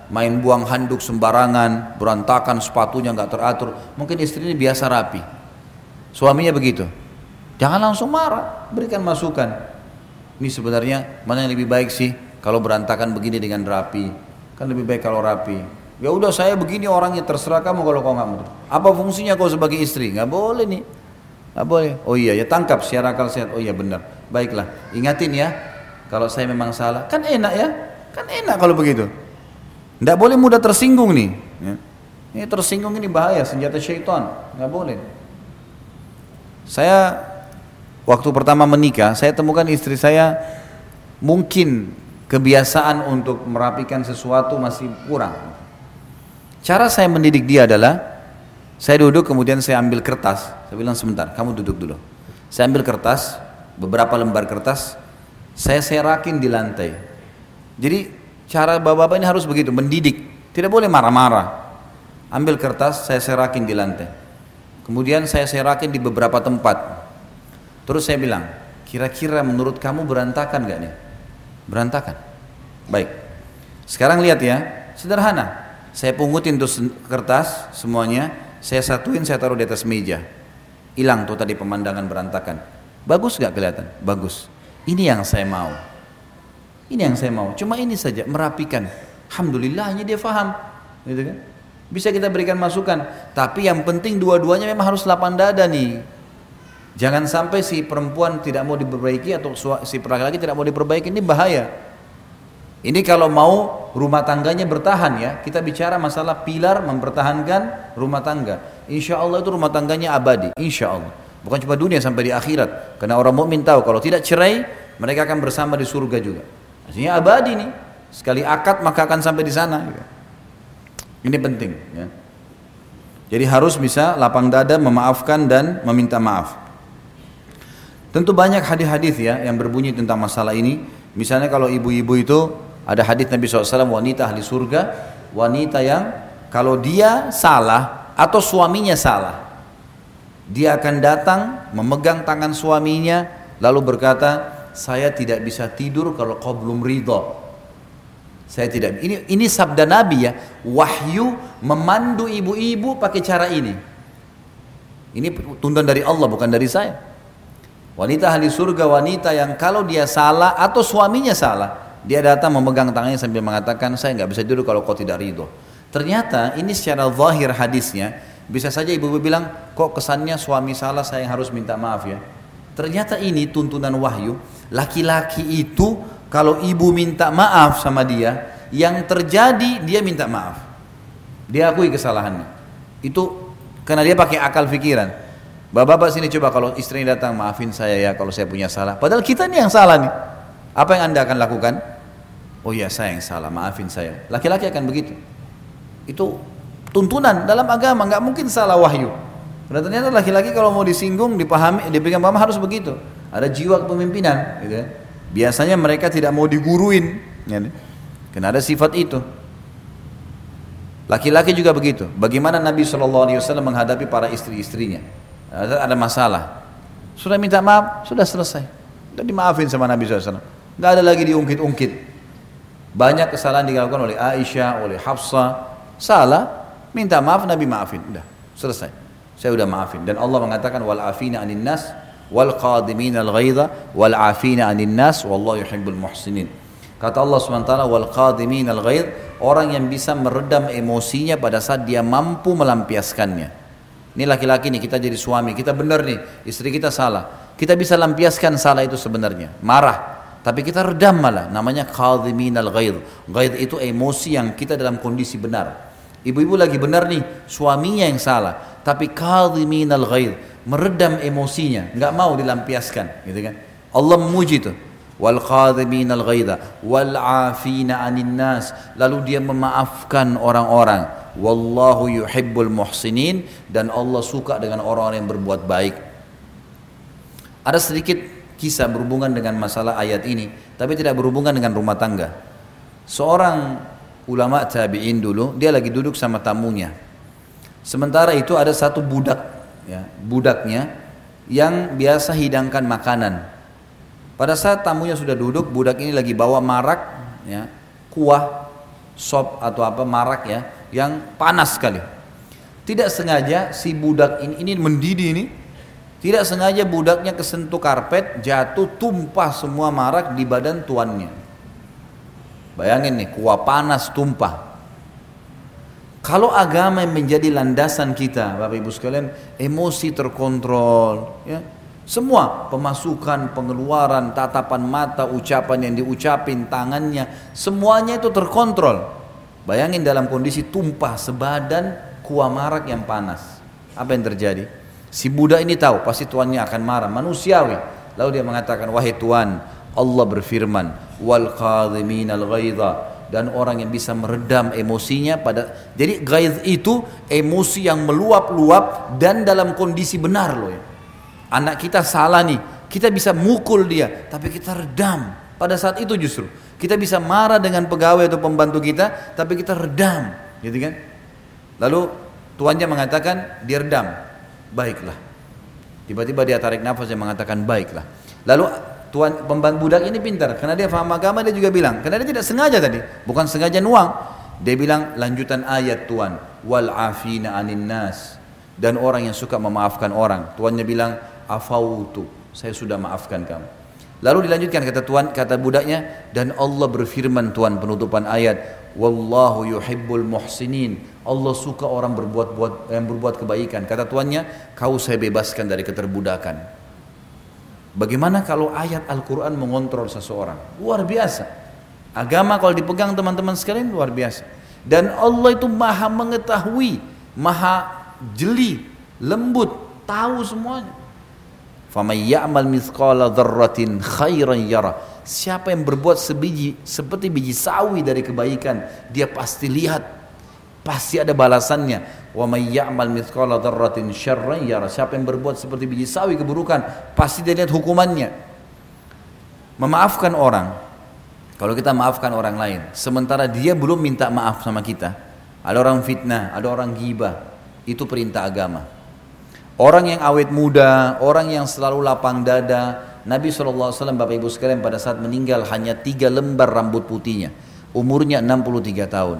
main buang handuk sembarangan, berantakan sepatunya nggak teratur. Mungkin istrinya biasa rapi, suaminya begitu. Jangan langsung marah, berikan masukan. Ini sebenarnya mana yang lebih baik sih? Kalau berantakan begini dengan rapi, kan lebih baik kalau rapi. Ya udah saya begini orangnya, terserah kamu kalau kau nggak mau. Apa fungsinya kau sebagai istri? Nggak boleh nih, nggak boleh. Oh iya ya, tangkap secara akal sehat. Oh iya benar. Baiklah, ingatin ya. Kalau saya memang salah, kan enak ya, kan enak kalau begitu. Nggak boleh mudah tersinggung nih. Ya. Ini tersinggung ini bahaya, senjata syaitan. Nggak boleh. Saya waktu pertama menikah, saya temukan istri saya mungkin kebiasaan untuk merapikan sesuatu masih kurang. Cara saya mendidik dia adalah, saya duduk kemudian saya ambil kertas. Saya bilang sebentar, kamu duduk dulu. Saya ambil kertas, beberapa lembar kertas, saya serakin di lantai. Jadi cara bapak-bapak ini harus begitu, mendidik. Tidak boleh marah-marah. Ambil kertas, saya serakin di lantai. Kemudian saya serakin di beberapa tempat. Terus saya bilang, kira-kira menurut kamu berantakan gak nih? Berantakan. Baik. Sekarang lihat ya, sederhana. Saya pungutin tuh kertas semuanya, saya satuin, saya taruh di atas meja. Hilang tuh tadi pemandangan berantakan. Bagus gak kelihatan? Bagus. Ini yang saya mau. Ini yang saya mau. Cuma ini saja, merapikan. Alhamdulillahnya dia faham, gitu kan? Bisa kita berikan masukan. Tapi yang penting dua-duanya memang harus lapang dada nih. Jangan sampai si perempuan tidak mau diperbaiki atau si laki-laki tidak mau diperbaiki, ini bahaya. Ini kalau mau rumah tangganya bertahan ya, kita bicara masalah pilar mempertahankan rumah tangga. Insya Allah itu rumah tangganya abadi, insya Allah. Bukan cuma dunia, sampai di akhirat. Karena orang mukmin tahu kalau tidak cerai, mereka akan bersama di surga juga. Artinya abadi nih. Sekali akad maka akan sampai di sana. Ini penting ya. Jadi harus bisa lapang dada, memaafkan dan meminta maaf. Tentu banyak hadis-hadis ya yang berbunyi tentang masalah ini. Misalnya kalau ibu-ibu itu, ada hadis Nabi shallallahu alaihi wasallam, wanita ahli surga, wanita yang kalau dia salah atau suaminya salah, dia akan datang memegang tangan suaminya lalu berkata, saya tidak bisa tidur kalau kau belum ridho. Saya tidak. Ini ini sabda Nabi ya. Wahyu memandu ibu-ibu pakai cara ini. Ini tuntunan dari Allah, bukan dari saya. Wanita ahli surga, wanita yang kalau dia salah atau suaminya salah, dia datang memegang tangannya sambil mengatakan, saya nggak bisa tidur kalau kau tidak ridho. Ternyata ini secara zahir hadisnya, bisa saja ibu-ibu bilang, kok kesannya suami salah saya yang harus minta maaf ya. Ternyata ini tuntunan wahyu. Laki-laki itu kalau ibu minta maaf sama dia, yang terjadi dia minta maaf. Dia akui kesalahannya. Itu karena dia pakai akal pikiran. Bapak-bapak sini coba kalau istrinya datang, maafin saya ya kalau saya punya salah. Padahal kita nih yang salah nih. Apa yang anda akan lakukan? Oh iya saya yang salah, maafin saya. Laki-laki akan begitu. Itu tuntunan dalam agama, nggak mungkin salah wahyu. Karena ternyata laki-laki kalau mau disinggung, dipahami, diberikan paham harus begitu. Ada jiwa kepemimpinan, gitu ya. Biasanya mereka tidak mau diguruin, ya, karena ada sifat itu. Laki-laki juga begitu. Bagaimana Nabi shallallahu alaihi wasallam menghadapi para istri-istrinya? Ada, ada masalah, sudah minta maaf, sudah selesai, sudah dimaafin sama Nabi shallallahu alaihi wasallam. Nggak ada lagi diungkit-ungkit. Banyak kesalahan dilakukan oleh Aisyah, oleh Hafsah, salah, minta maaf, Nabi maafin, udah selesai. Saya udah maafin. Dan Allah mengatakan wal afina anin nas wal qadimin al ghaidha wal afina anin nas wallahu yuhibbul muhsinin. Kata Allah subhanahu wa taala wal qadimin al ghaidh, orang yang bisa meredam emosinya pada saat dia mampu melampiaskannya. Ini laki-laki nih, kita jadi suami, kita benar nih, istri kita salah. Kita bisa lampiaskan salah itu sebenarnya, marah. Tapi kita redam malah, namanya qadimin al ghaidh. Ghaidh itu emosi yang kita dalam kondisi benar. Ibu-ibu lagi benar nih, suaminya yang salah, tapi qadhimin al-ghaidh, meredam emosinya, nggak mau dilampiaskan, gitu kan? Allah memuji itu, wal qadhimin al-ghaidha, wal afina anin nas, lalu dia memaafkan orang-orang, wallahu yuhibbul muhsinin, dan Allah suka dengan orang-orang yang berbuat baik. Ada sedikit kisah berhubungan dengan masalah ayat ini, tapi tidak berhubungan dengan rumah tangga. Seorang ulama tabi'in dulu, dia lagi duduk sama tamunya. Sementara itu ada satu budak, ya, budaknya yang biasa hidangkan makanan. Pada saat tamunya sudah duduk, budak ini lagi bawa marak, ya, kuah, sop atau apa marak ya, yang panas sekali. Tidak sengaja si budak ini, ini mendidih ini, tidak sengaja budaknya kesentuh karpet, jatuh, tumpah semua marak di badan tuannya. Bayangin nih, kuah panas tumpah. Kalau agama yang menjadi landasan kita, Bapak Ibu sekalian, emosi terkontrol, ya. Semua pemasukan, pengeluaran, tatapan mata, ucapan yang diucapin, tangannya, semuanya itu terkontrol. Bayangin dalam kondisi tumpah sebadan kuah marak yang panas. Apa yang terjadi? Si budak ini tahu pasti tuannya akan marah, manusiawi. Lalu dia mengatakan, wahai Tuan, Allah berfirman, wal qadhiminal ghaidha, dan orang yang bisa meredam emosinya pada. Jadi ghaidh itu emosi yang meluap-luap dan dalam kondisi benar loh ya. Anak kita salah nih, kita bisa mukul dia, tapi kita redam. Pada saat itu justru kita bisa marah dengan pegawai atau pembantu kita, tapi kita redam, gitu kan? Lalu tuannya mengatakan dia redam, baiklah. Tiba-tiba dia tarik nafas dan mengatakan baiklah. Lalu tuan pembantu budak ini pintar, karena dia faham agama, dia juga bilang, karena dia tidak sengaja tadi, bukan sengaja nuang. Dia bilang lanjutan ayat Tuhan, wal afina anin nas, dan orang yang suka memaafkan orang. Tuannya bilang afautu, saya sudah maafkan kamu. Lalu dilanjutkan kata Tuhan, kata budaknya, dan Allah berfirman Tuhan penutupan ayat, wallahu yuhibbul muhsinin, Allah suka orang berbuat-buat yang berbuat kebaikan. Kata tuannya, kau saya bebaskan dari keterbudakan. Bagaimana kalau ayat Al-Quran mengontrol seseorang? Luar biasa. Agama kalau dipegang teman-teman sekalian luar biasa. Dan Allah itu maha mengetahui, maha jeli, lembut, tahu semuanya. Faman ya'mal mithqala dzarratin khairan yara. Siapa yang berbuat sebiji seperti biji sawi dari kebaikan, dia pasti lihat, pasti ada balasannya. Wa may ya'mal mithqala dzarratin syarran yara. Siapa yang berbuat seperti biji sawi keburukan, pasti dia lihat hukumannya. Memaafkan orang, kalau kita maafkan orang lain, sementara dia belum minta maaf sama kita, ada orang fitnah, ada orang ghibah, itu perintah agama. Orang yang awet muda, orang yang selalu lapang dada, Nabi shallallahu alaihi wasallam, Bapak Ibu sekalian, pada saat meninggal hanya tiga lembar rambut putihnya, umurnya enam puluh tiga tahun.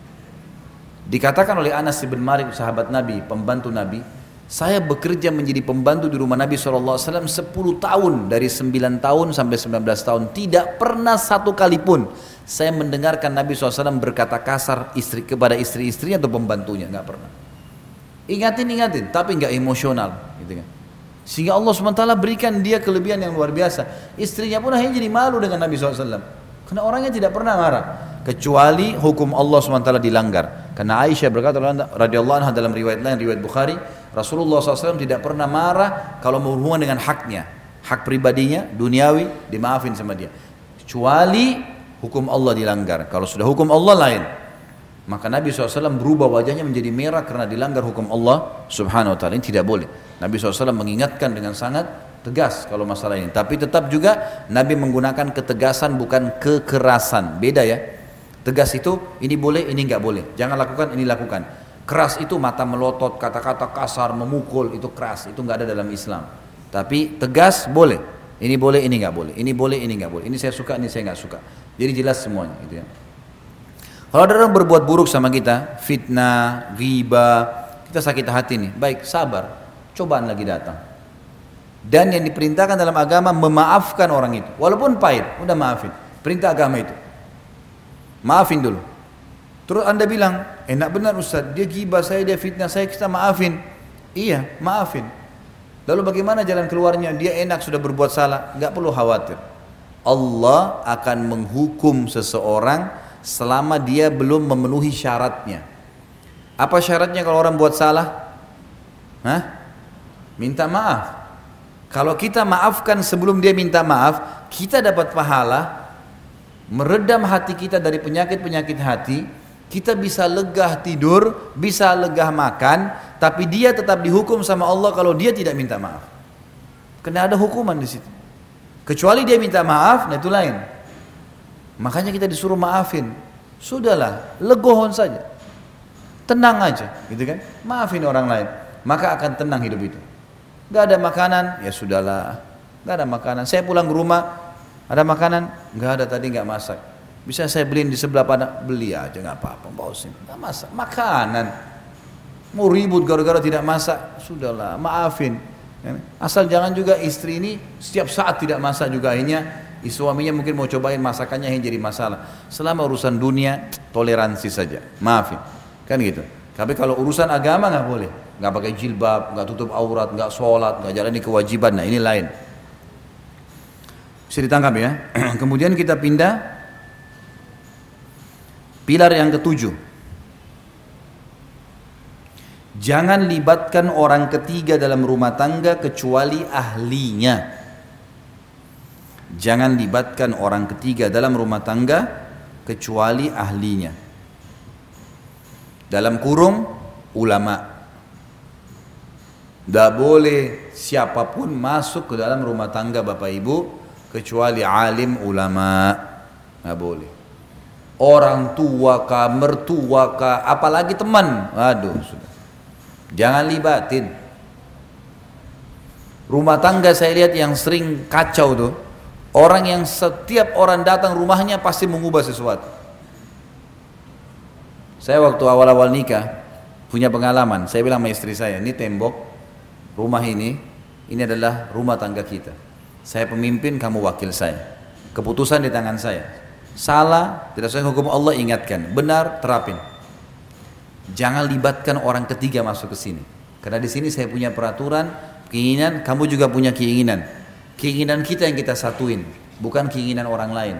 Dikatakan oleh Anas bin Malik, sahabat Nabi, pembantu Nabi, saya bekerja menjadi pembantu di rumah Nabi shallallahu alaihi wasallam sepuluh tahun, dari sembilan tahun sampai sembilan belas tahun, tidak pernah satu kali pun saya mendengarkan Nabi shallallahu alaihi wasallam berkata kasar istri kepada istri-istrinya atau pembantunya, nggak pernah. Ingatin, ingatin, tapi nggak emosional, gitu kan. Sehingga Allah subhanahu wa taala berikan dia kelebihan yang luar biasa. Istrinya pun akhirnya jadi malu dengan Nabi shallallahu alaihi wasallam, karena orangnya tidak pernah marah, kecuali hukum Allah subhanahu wa taala dilanggar. Karena Aisyah berkata radhiyallahu anha dalam riwayat lain, riwayat Bukhari, Rasulullah shallallahu alaihi wasallam tidak pernah marah kalau berhubungan dengan haknya, hak pribadinya, duniawi, dimaafin sama dia, kecuali hukum Allah dilanggar. Kalau sudah hukum Allah lain, maka Nabi shallallahu alaihi wasallam berubah wajahnya menjadi merah karena dilanggar hukum Allah subhanahu wa ta'ala. Ini tidak boleh. Nabi shallallahu alaihi wasallam mengingatkan dengan sangat tegas kalau masalah ini. Tapi tetap juga Nabi menggunakan ketegasan, bukan kekerasan. Beda ya. Tegas itu ini boleh, ini nggak boleh. Jangan lakukan, ini lakukan. Keras itu mata melotot, kata-kata kasar, memukul, itu keras. Itu nggak ada dalam Islam. Tapi tegas boleh. Ini boleh, ini nggak boleh. Ini boleh, ini nggak boleh. Ini saya suka, ini saya nggak suka. Jadi jelas semuanya. Gitu ya. Kalau ada orang berbuat buruk sama kita, fitnah, ghibah, kita sakit hati nih, baik, sabar, cobaan lagi datang. Dan yang diperintahkan dalam agama memaafkan orang itu, walaupun pahit, udah maafin. Perintah agama itu, maafin dulu. Terus anda bilang, enak benar Ustaz, dia ghibah saya, dia fitnah saya, kita maafin. Iya, maafin. Lalu bagaimana jalan keluarnya? Dia enak sudah berbuat salah, nggak perlu khawatir. Allah akan menghukum seseorang selama dia belum memenuhi syaratnya. Apa syaratnya kalau orang buat salah? Hah? Minta maaf. Kalau kita maafkan sebelum dia minta maaf, kita dapat pahala, meredam hati kita dari penyakit-penyakit hati, kita bisa lega tidur, bisa lega makan, tapi dia tetap dihukum sama Allah kalau dia tidak minta maaf. Karena ada hukuman di situ. Kecuali dia minta maaf, nah itu lain. Makanya kita disuruh maafin. Sudahlah, legohon saja, tenang aja, gitu kan? Maafin orang lain, maka akan tenang hidup itu. Gak ada makanan, ya sudahlah. Gak ada makanan. Saya pulang ke rumah, ada makanan? Gak ada, tadi gak masak. Bisa saya beliin di sebelah pada, beli aja nggak apa-apa, bawa sini. Nggak masak, makanan. Mau ribut gara-gara tidak masak, sudahlah, maafin. Asal jangan juga istri ini setiap saat tidak masak juga, akhirnya suaminya mungkin mau cobain masakannya yang jadi masalah. Selama urusan dunia, toleransi saja, maafin, kan gitu. Tapi kalau urusan agama nggak boleh, nggak pakai jilbab, nggak tutup aurat, nggak sholat, nggak jalani kewajiban. Nah ini lain. Bisa ditangkap ya. Kemudian kita pindah. Pilar yang ketujuh, jangan libatkan orang ketiga dalam rumah tangga kecuali ahlinya. Jangan libatkan orang ketiga dalam rumah tangga kecuali ahlinya. Dalam kurung ulama. Tidak boleh siapapun masuk ke dalam rumah tangga Bapak Ibu kecuali alim ulama. Tidak boleh. Orang tua kah, mertua kah, apalagi teman, aduh sudah. Jangan libatin. Rumah tangga saya lihat yang sering kacau tuh, orang yang setiap orang datang rumahnya pasti mengubah sesuatu. Saya waktu awal-awal nikah punya pengalaman, saya bilang sama istri saya, ini tembok rumah ini, ini adalah rumah tangga kita. Saya pemimpin, kamu wakil saya. Keputusan di tangan saya. Salah, tidak sesuai hukum Allah, ingatkan. Benar, terapin. Jangan libatkan orang ketiga masuk ke sini. Karena di sini saya punya peraturan, keinginan, kamu juga punya keinginan. Keinginan kita yang kita satuin, bukan keinginan orang lain.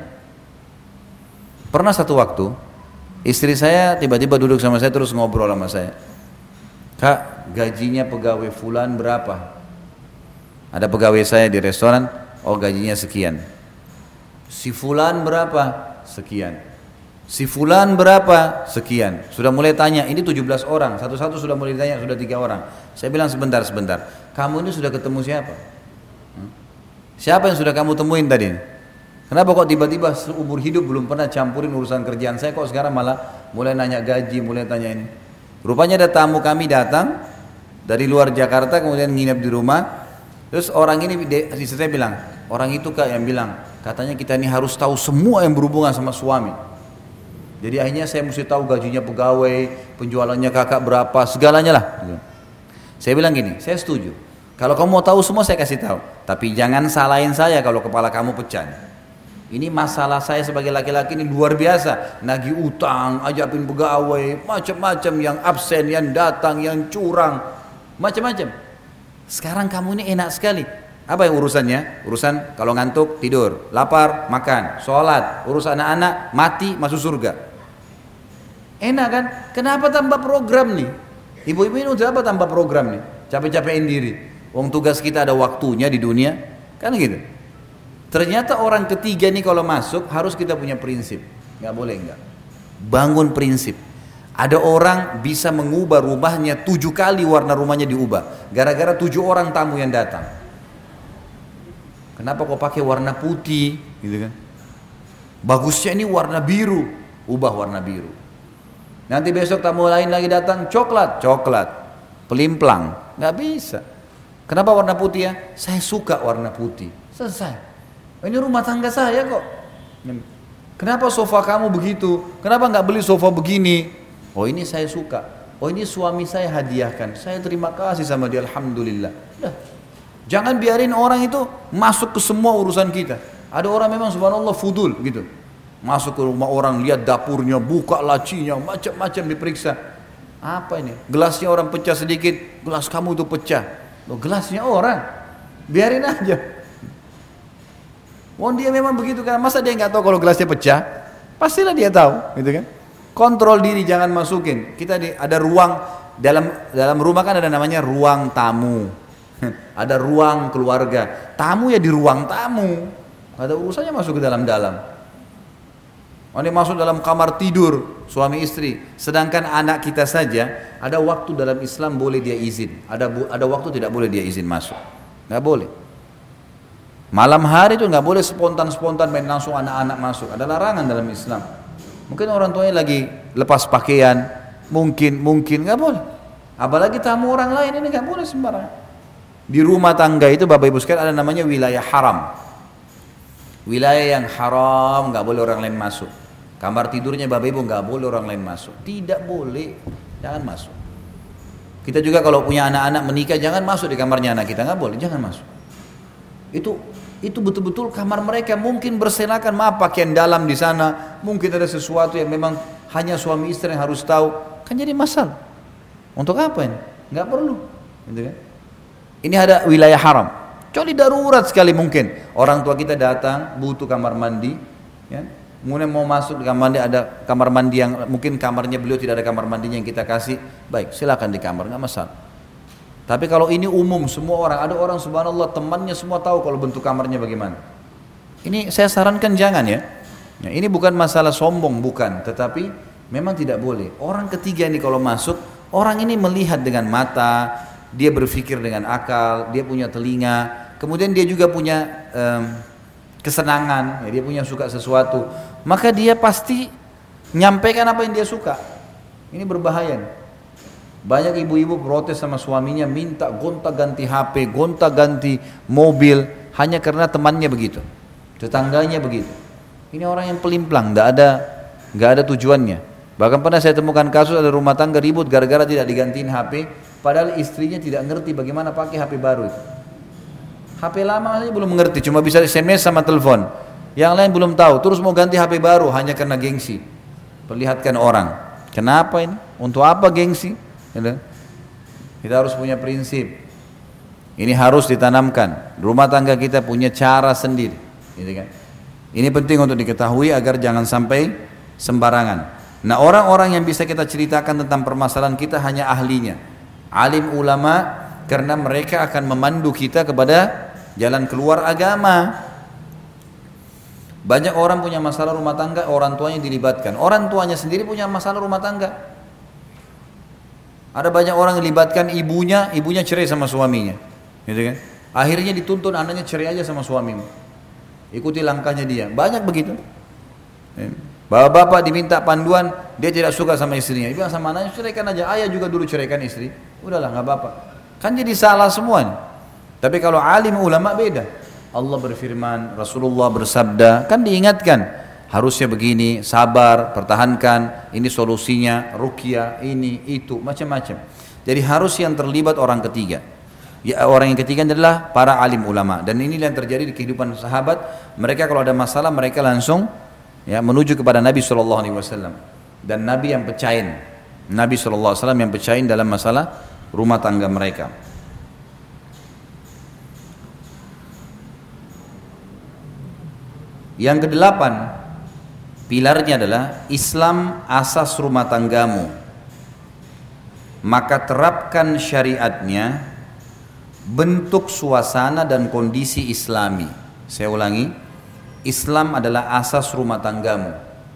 Pernah satu waktu, istri saya tiba-tiba duduk sama saya terus ngobrol sama saya. Kak, gajinya pegawai fulan berapa? Ada pegawai saya di restoran, oh gajinya sekian. Si fulan berapa? Sekian. Si fulan berapa? Sekian. Sudah mulai tanya, ini tujuh belas orang, satu-satu sudah mulai ditanya, sudah tiga orang. Saya bilang sebentar, sebentar. Kamu ini sudah ketemu siapa? Hmm? Siapa yang sudah kamu temuin tadi? Kenapa kok tiba-tiba seumur hidup belum pernah campurin urusan kerjaan saya, kok sekarang malah mulai nanya gaji, mulai tanya ini. Rupanya ada tamu kami datang dari luar Jakarta, kemudian nginep di rumah. Terus orang ini, istri saya bilang, orang itu kak yang bilang, katanya kita ini harus tahu semua yang berhubungan sama suami. Jadi akhirnya saya mesti tahu gajinya pegawai, penjualannya kakak berapa, segalanya lah. Saya bilang gini, saya setuju. Kalau kamu mau tahu semua saya kasih tahu. Tapi jangan salahin saya kalau kepala kamu pecah. Ini masalah saya sebagai laki-laki ini luar biasa. Nagih utang, ajakin pegawai, macam-macam, yang absen, yang datang, yang curang, macam-macam. Sekarang kamu ini enak sekali. Apa yang urusannya? Urusan kalau ngantuk tidur, lapar makan, sholat, urus anak-anak, mati masuk surga. Enak kan? Kenapa tambah program nih? Ibu-ibu ini udah apa tambah program nih? Capek-capekin diri. Wong tugas kita ada waktunya di dunia, kan gitu. Ternyata orang ketiga nih kalau masuk harus kita punya prinsip. Nggak boleh enggak. Bangun prinsip. Ada orang bisa mengubah rumahnya tujuh kali, warna rumahnya diubah. Gara-gara tujuh orang tamu yang datang. Kenapa kau pakai warna putih, gitu kan? Bagusnya ini warna biru, ubah warna biru. Nanti besok tamu lain lagi datang, coklat, coklat, pelimplang, nggak bisa. Kenapa warna putih ya? Saya suka warna putih. Selesai. Ini rumah tangga saya kok. Kenapa sofa kamu begitu? Kenapa nggak beli sofa begini? Oh ini saya suka. Oh ini suami saya hadiahkan. Saya terima kasih sama dia, alhamdulillah. Dah. Jangan biarin orang itu masuk ke semua urusan kita. Ada orang memang subhanallah fudul gitu. Masuk ke rumah orang, lihat dapurnya, buka lacinya, macam-macam diperiksa. Apa ini? Gelasnya orang pecah sedikit, gelas kamu itu pecah. Loh, gelasnya orang, biarin aja. Wong dia memang begitu kan, masa dia nggak tahu kalau gelasnya pecah? Pastilah dia tahu, gitu kan? Kontrol diri, jangan masukin. Kita di, ada ruang dalam dalam rumah kan ada namanya ruang tamu. Ada ruang keluarga, tamu ya di ruang tamu. Ada urusannya masuk ke dalam-dalam. Oh, ini masuk dalam kamar tidur suami istri. Sedangkan anak kita saja ada waktu dalam Islam boleh dia izin. Ada ada waktu tidak boleh dia izin masuk. Nggak boleh. Malam hari itu nggak boleh spontan-spontan main langsung anak-anak masuk. Ada larangan dalam Islam. Mungkin orang tuanya lagi lepas pakaian, mungkin mungkin nggak boleh. Apalagi tamu orang lain ini nggak boleh sembarangan. Di rumah tangga itu Bapak Ibu sekalian ada namanya wilayah haram. Wilayah yang haram, nggak boleh orang lain masuk. Kamar tidurnya bapak ibu nggak boleh orang lain masuk. Tidak boleh, jangan masuk. Kita juga kalau punya anak-anak menikah jangan masuk di kamarnya anak kita, nggak boleh, jangan masuk. Itu itu betul-betul kamar mereka, mungkin berserakan, maaf pakaian dalam di sana, mungkin ada sesuatu yang memang hanya suami istri yang harus tahu, kan jadi masalah. Untuk apa ini? Nggak perlu, gitu kan? Ini ada wilayah haram. Kecuali darurat sekali mungkin orang tua kita datang butuh kamar mandi, ya. Kemudian mau masuk di kamar mandi, ada kamar mandi yang mungkin kamarnya beliau tidak ada kamar mandinya yang kita kasih, baik silakan di kamar, nggak masalah. Tapi kalau ini umum semua orang, ada orang subhanallah temannya semua tahu kalau bentuk kamarnya bagaimana. Ini saya sarankan jangan ya. Nah, ini bukan masalah sombong, bukan, tetapi memang tidak boleh. Orang ketiga ini kalau masuk, orang ini melihat dengan mata, dia berpikir dengan akal, dia punya telinga, kemudian dia juga punya um, kesenangan, ya, dia punya suka sesuatu, maka dia pasti nyampaikan apa yang dia suka. Ini berbahaya. Banyak ibu-ibu protes sama suaminya, minta gonta ganti H P, gonta ganti mobil, hanya karena temannya begitu, tetangganya begitu. Ini orang yang pelimplang, nggak ada, nggak ada tujuannya. Bahkan pernah saya temukan kasus ada rumah tangga ribut gara-gara tidak digantiin H P, padahal istrinya tidak ngerti bagaimana pakai H P baru itu. H P lama saja belum mengerti, cuma bisa S M S sama telepon. Yang lain belum tahu, terus mau ganti H P baru hanya karena gengsi. Perlihatkan orang. Kenapa ini? Untuk apa gengsi? Kita harus punya prinsip. Ini harus ditanamkan. Rumah tangga kita punya cara sendiri. Ini penting untuk diketahui agar jangan sampai sembarangan. Nah, orang-orang yang bisa kita ceritakan tentang permasalahan kita hanya ahlinya. Alim ulama, karena mereka akan memandu kita kepada jalan keluar agama. Banyak orang punya masalah rumah tangga, orang tuanya dilibatkan. Orang tuanya sendiri punya masalah rumah tangga. Ada banyak orang yang dilibatkan ibunya, ibunya cerai sama suaminya, gitu kan? Akhirnya dituntun anaknya cerai aja sama suamimu. Ikuti langkahnya dia. Banyak begitu. Bapak-bapak diminta panduan, dia tidak suka sama istrinya. Dia bilang sama anaknya, ceraikan aja. Ayah juga dulu ceraikan istri. Udahlah, nggak apa-apa. Kan jadi salah semua nih. Tapi kalau alim ulama beda. Allah berfirman, Rasulullah bersabda, kan diingatkan, harusnya begini, sabar, pertahankan, ini solusinya, ruqyah, ini, itu, macam-macam. Jadi harus yang terlibat orang ketiga. Ya, orang yang ketiga adalah para alim ulama. Dan ini yang terjadi di kehidupan sahabat. Mereka kalau ada masalah, mereka langsung ya, menuju kepada Nabi shallallahu alaihi wasallam. Dan Nabi yang pecahin. Nabi shallallahu alaihi wasallam yang pecahin dalam masalah rumah tangga mereka. Yang kedelapan, pilarnya adalah Islam asas rumah tanggamu. Maka terapkan syariatnya, bentuk suasana dan kondisi islami. Saya ulangi, Islam adalah asas rumah tanggamu.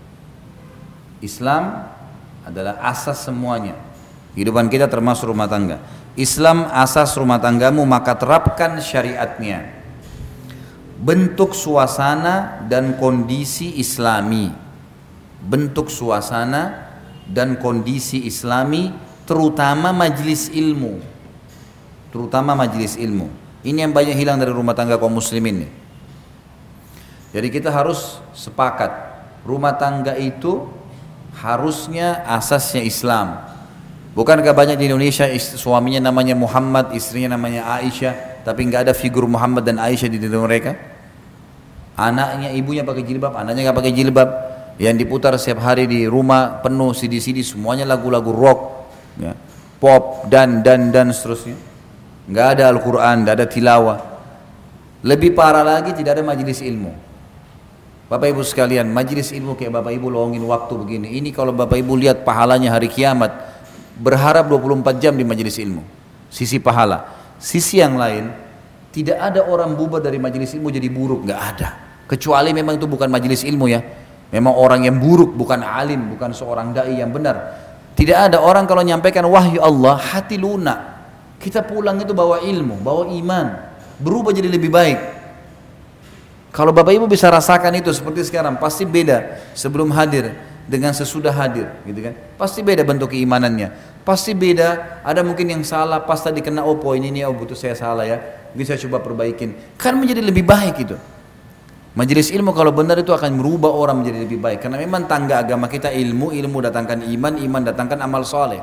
Islam adalah asas semuanya. Kehidupan kita termasuk rumah tangga. Islam asas rumah tanggamu, maka terapkan syariatnya. Bentuk suasana dan kondisi islami. Bentuk suasana dan kondisi islami, terutama majelis ilmu. Terutama majelis ilmu. Ini yang banyak hilang dari rumah tangga kaum muslimin nih. Jadi kita harus sepakat, rumah tangga itu harusnya asasnya Islam. Bukankah banyak di Indonesia suaminya namanya Muhammad, istrinya namanya Aisyah, tapi nggak ada figur Muhammad dan Aisyah di diri mereka? Anaknya, ibunya pakai jilbab, anaknya nggak pakai jilbab. Yang diputar setiap hari di rumah penuh C D C D, semuanya lagu-lagu rock, ya, pop dan dan dan seterusnya. Nggak ada Al-Quran, nggak ada tilawah. Lebih parah lagi, tidak ada majelis ilmu. Bapak ibu sekalian, majelis ilmu kayak bapak ibu luangin waktu begini. Ini kalau bapak ibu lihat pahalanya hari kiamat, berharap dua puluh empat jam di majelis ilmu. Sisi pahala. Sisi yang lain, tidak ada orang bubar dari majelis ilmu jadi buruk, nggak ada. Kecuali memang itu bukan majelis ilmu ya. Memang orang yang buruk, bukan alim, bukan seorang dai yang benar. Tidak ada orang kalau nyampaikan wahyu Allah, hati lunak. Kita pulang itu bawa ilmu, bawa iman, berubah jadi lebih baik. Kalau bapak ibu bisa rasakan itu seperti sekarang, pasti beda sebelum hadir dengan sesudah hadir, gitu kan? Pasti beda bentuk keimanannya, pasti beda. Ada mungkin yang salah, pas tadi kena oh poin ini, oh butuh saya salah ya, bisa coba perbaikin, kan menjadi lebih baik itu. Majelis ilmu kalau benar itu akan merubah orang menjadi lebih baik. Karena memang tangga agama kita ilmu, ilmu datangkan iman, iman datangkan amal soleh.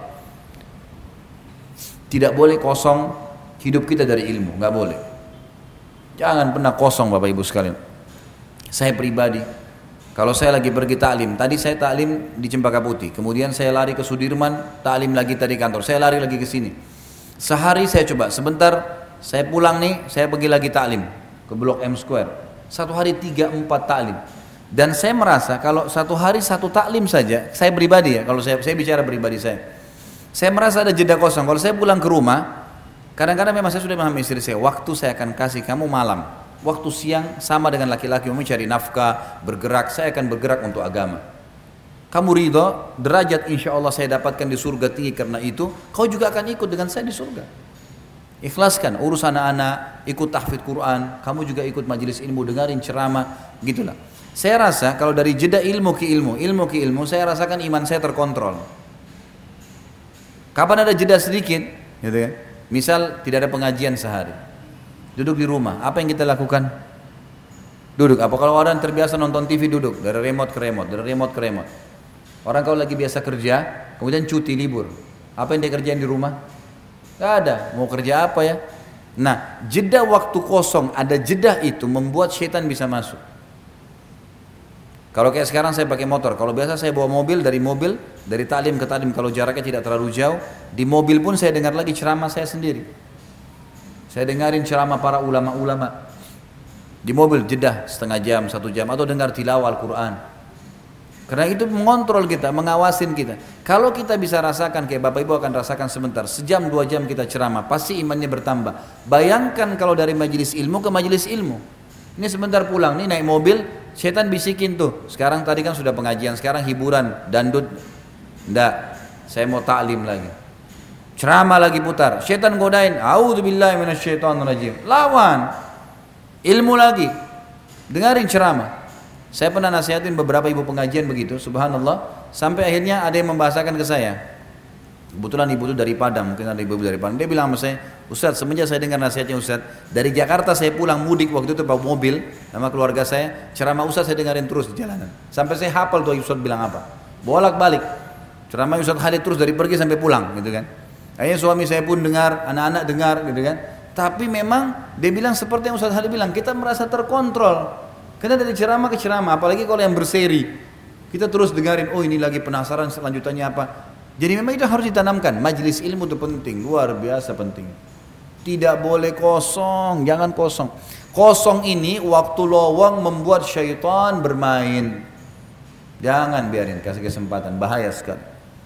Tidak boleh kosong hidup kita dari ilmu, nggak boleh. Jangan pernah kosong Bapak Ibu sekalian. Saya pribadi, kalau saya lagi pergi taklim, tadi saya taklim di Cempaka Putih, kemudian saya lari ke Sudirman, taklim lagi tadi kantor, saya lari lagi ke sini. Sehari saya coba, sebentar saya pulang nih, saya pergi lagi taklim ke Blok M Square. Satu hari tiga empat taklim. Dan saya merasa kalau satu hari satu taklim saja, saya pribadi ya, kalau saya, saya bicara pribadi saya, saya merasa ada jeda kosong. Kalau saya pulang ke rumah, kadang-kadang memang saya sudah memahami istri saya, waktu saya akan kasih kamu malam, waktu siang sama dengan laki-laki mencari nafkah, bergerak, saya akan bergerak untuk agama. Kamu ridho, derajat insya Allah saya dapatkan di surga tinggi karena itu, kau juga akan ikut dengan saya di surga. Ikhlaskan urus anak-anak, ikut tahfidz Quran, kamu juga ikut majelis ilmu, dengarin ceramah, gitulah. Saya rasa kalau dari jeda ilmu ke ilmu, ilmu ke ilmu, saya rasakan iman saya terkontrol. Kapan ada jeda sedikit, gitu kan? Misal tidak ada pengajian sehari, duduk di rumah, apa yang kita lakukan? Duduk. Apa kalau orang terbiasa nonton T V duduk dari remote ke remote, dari remote ke remote. Orang kalau lagi biasa kerja, kemudian cuti libur, apa yang dia kerjain di rumah? Gak ada, mau kerja apa ya? Nah, jeda waktu kosong, ada jeda itu membuat syaitan bisa masuk. Kalau kayak sekarang saya pakai motor, kalau biasa saya bawa mobil, dari mobil, dari taklim ke taklim, kalau jaraknya tidak terlalu jauh, di mobil pun saya dengar lagi ceramah saya sendiri. Saya dengarin ceramah para ulama-ulama. Di mobil jeda setengah jam, satu jam, atau dengar tilawah Al-Quran. Karena itu mengontrol kita, mengawasin kita. Kalau kita bisa rasakan, kayak Bapak Ibu akan rasakan sebentar, sejam dua jam kita ceramah, pasti imannya bertambah. Bayangkan kalau dari majelis ilmu ke majelis ilmu. Ini sebentar pulang, nih naik mobil, setan bisikin tuh. Sekarang tadi kan sudah pengajian, sekarang hiburan, dandut. Enggak, saya mau taklim lagi. Ceramah lagi putar, setan godain, a'udzubillahi minasyaitonirrajim. Lawan, ilmu lagi, dengarin ceramah. Saya pernah nasihatin beberapa ibu pengajian begitu, subhanallah, sampai akhirnya ada yang membahasakan ke saya. Kebetulan ibu itu dari Padang, mungkin ada ibu dari Padang. Dia bilang sama saya, Ustaz, semenjak saya dengar nasihatnya Ustaz, dari Jakarta saya pulang mudik waktu itu bawa mobil sama keluarga saya, ceramah Ustaz saya dengerin terus di jalanan. Sampai saya hafal tuh Ustaz bilang apa. Bolak-balik. Ceramah Ustaz Khalid terus dari pergi sampai pulang, gitu kan. Akhirnya suami saya pun dengar, anak-anak dengar, gitu kan. Tapi memang dia bilang seperti yang Ustaz Khalid bilang, kita merasa terkontrol. Karena dari ceramah ke ceramah, apalagi kalau yang berseri, kita terus dengarin, oh ini lagi penasaran selanjutannya apa. Jadi memang itu harus ditanamkan, majelis ilmu itu penting, luar biasa penting. Tidak boleh kosong, jangan kosong. Kosong ini waktu lowong membuat syaitan bermain. Jangan biarin, kasih kesempatan, bahaya sekali.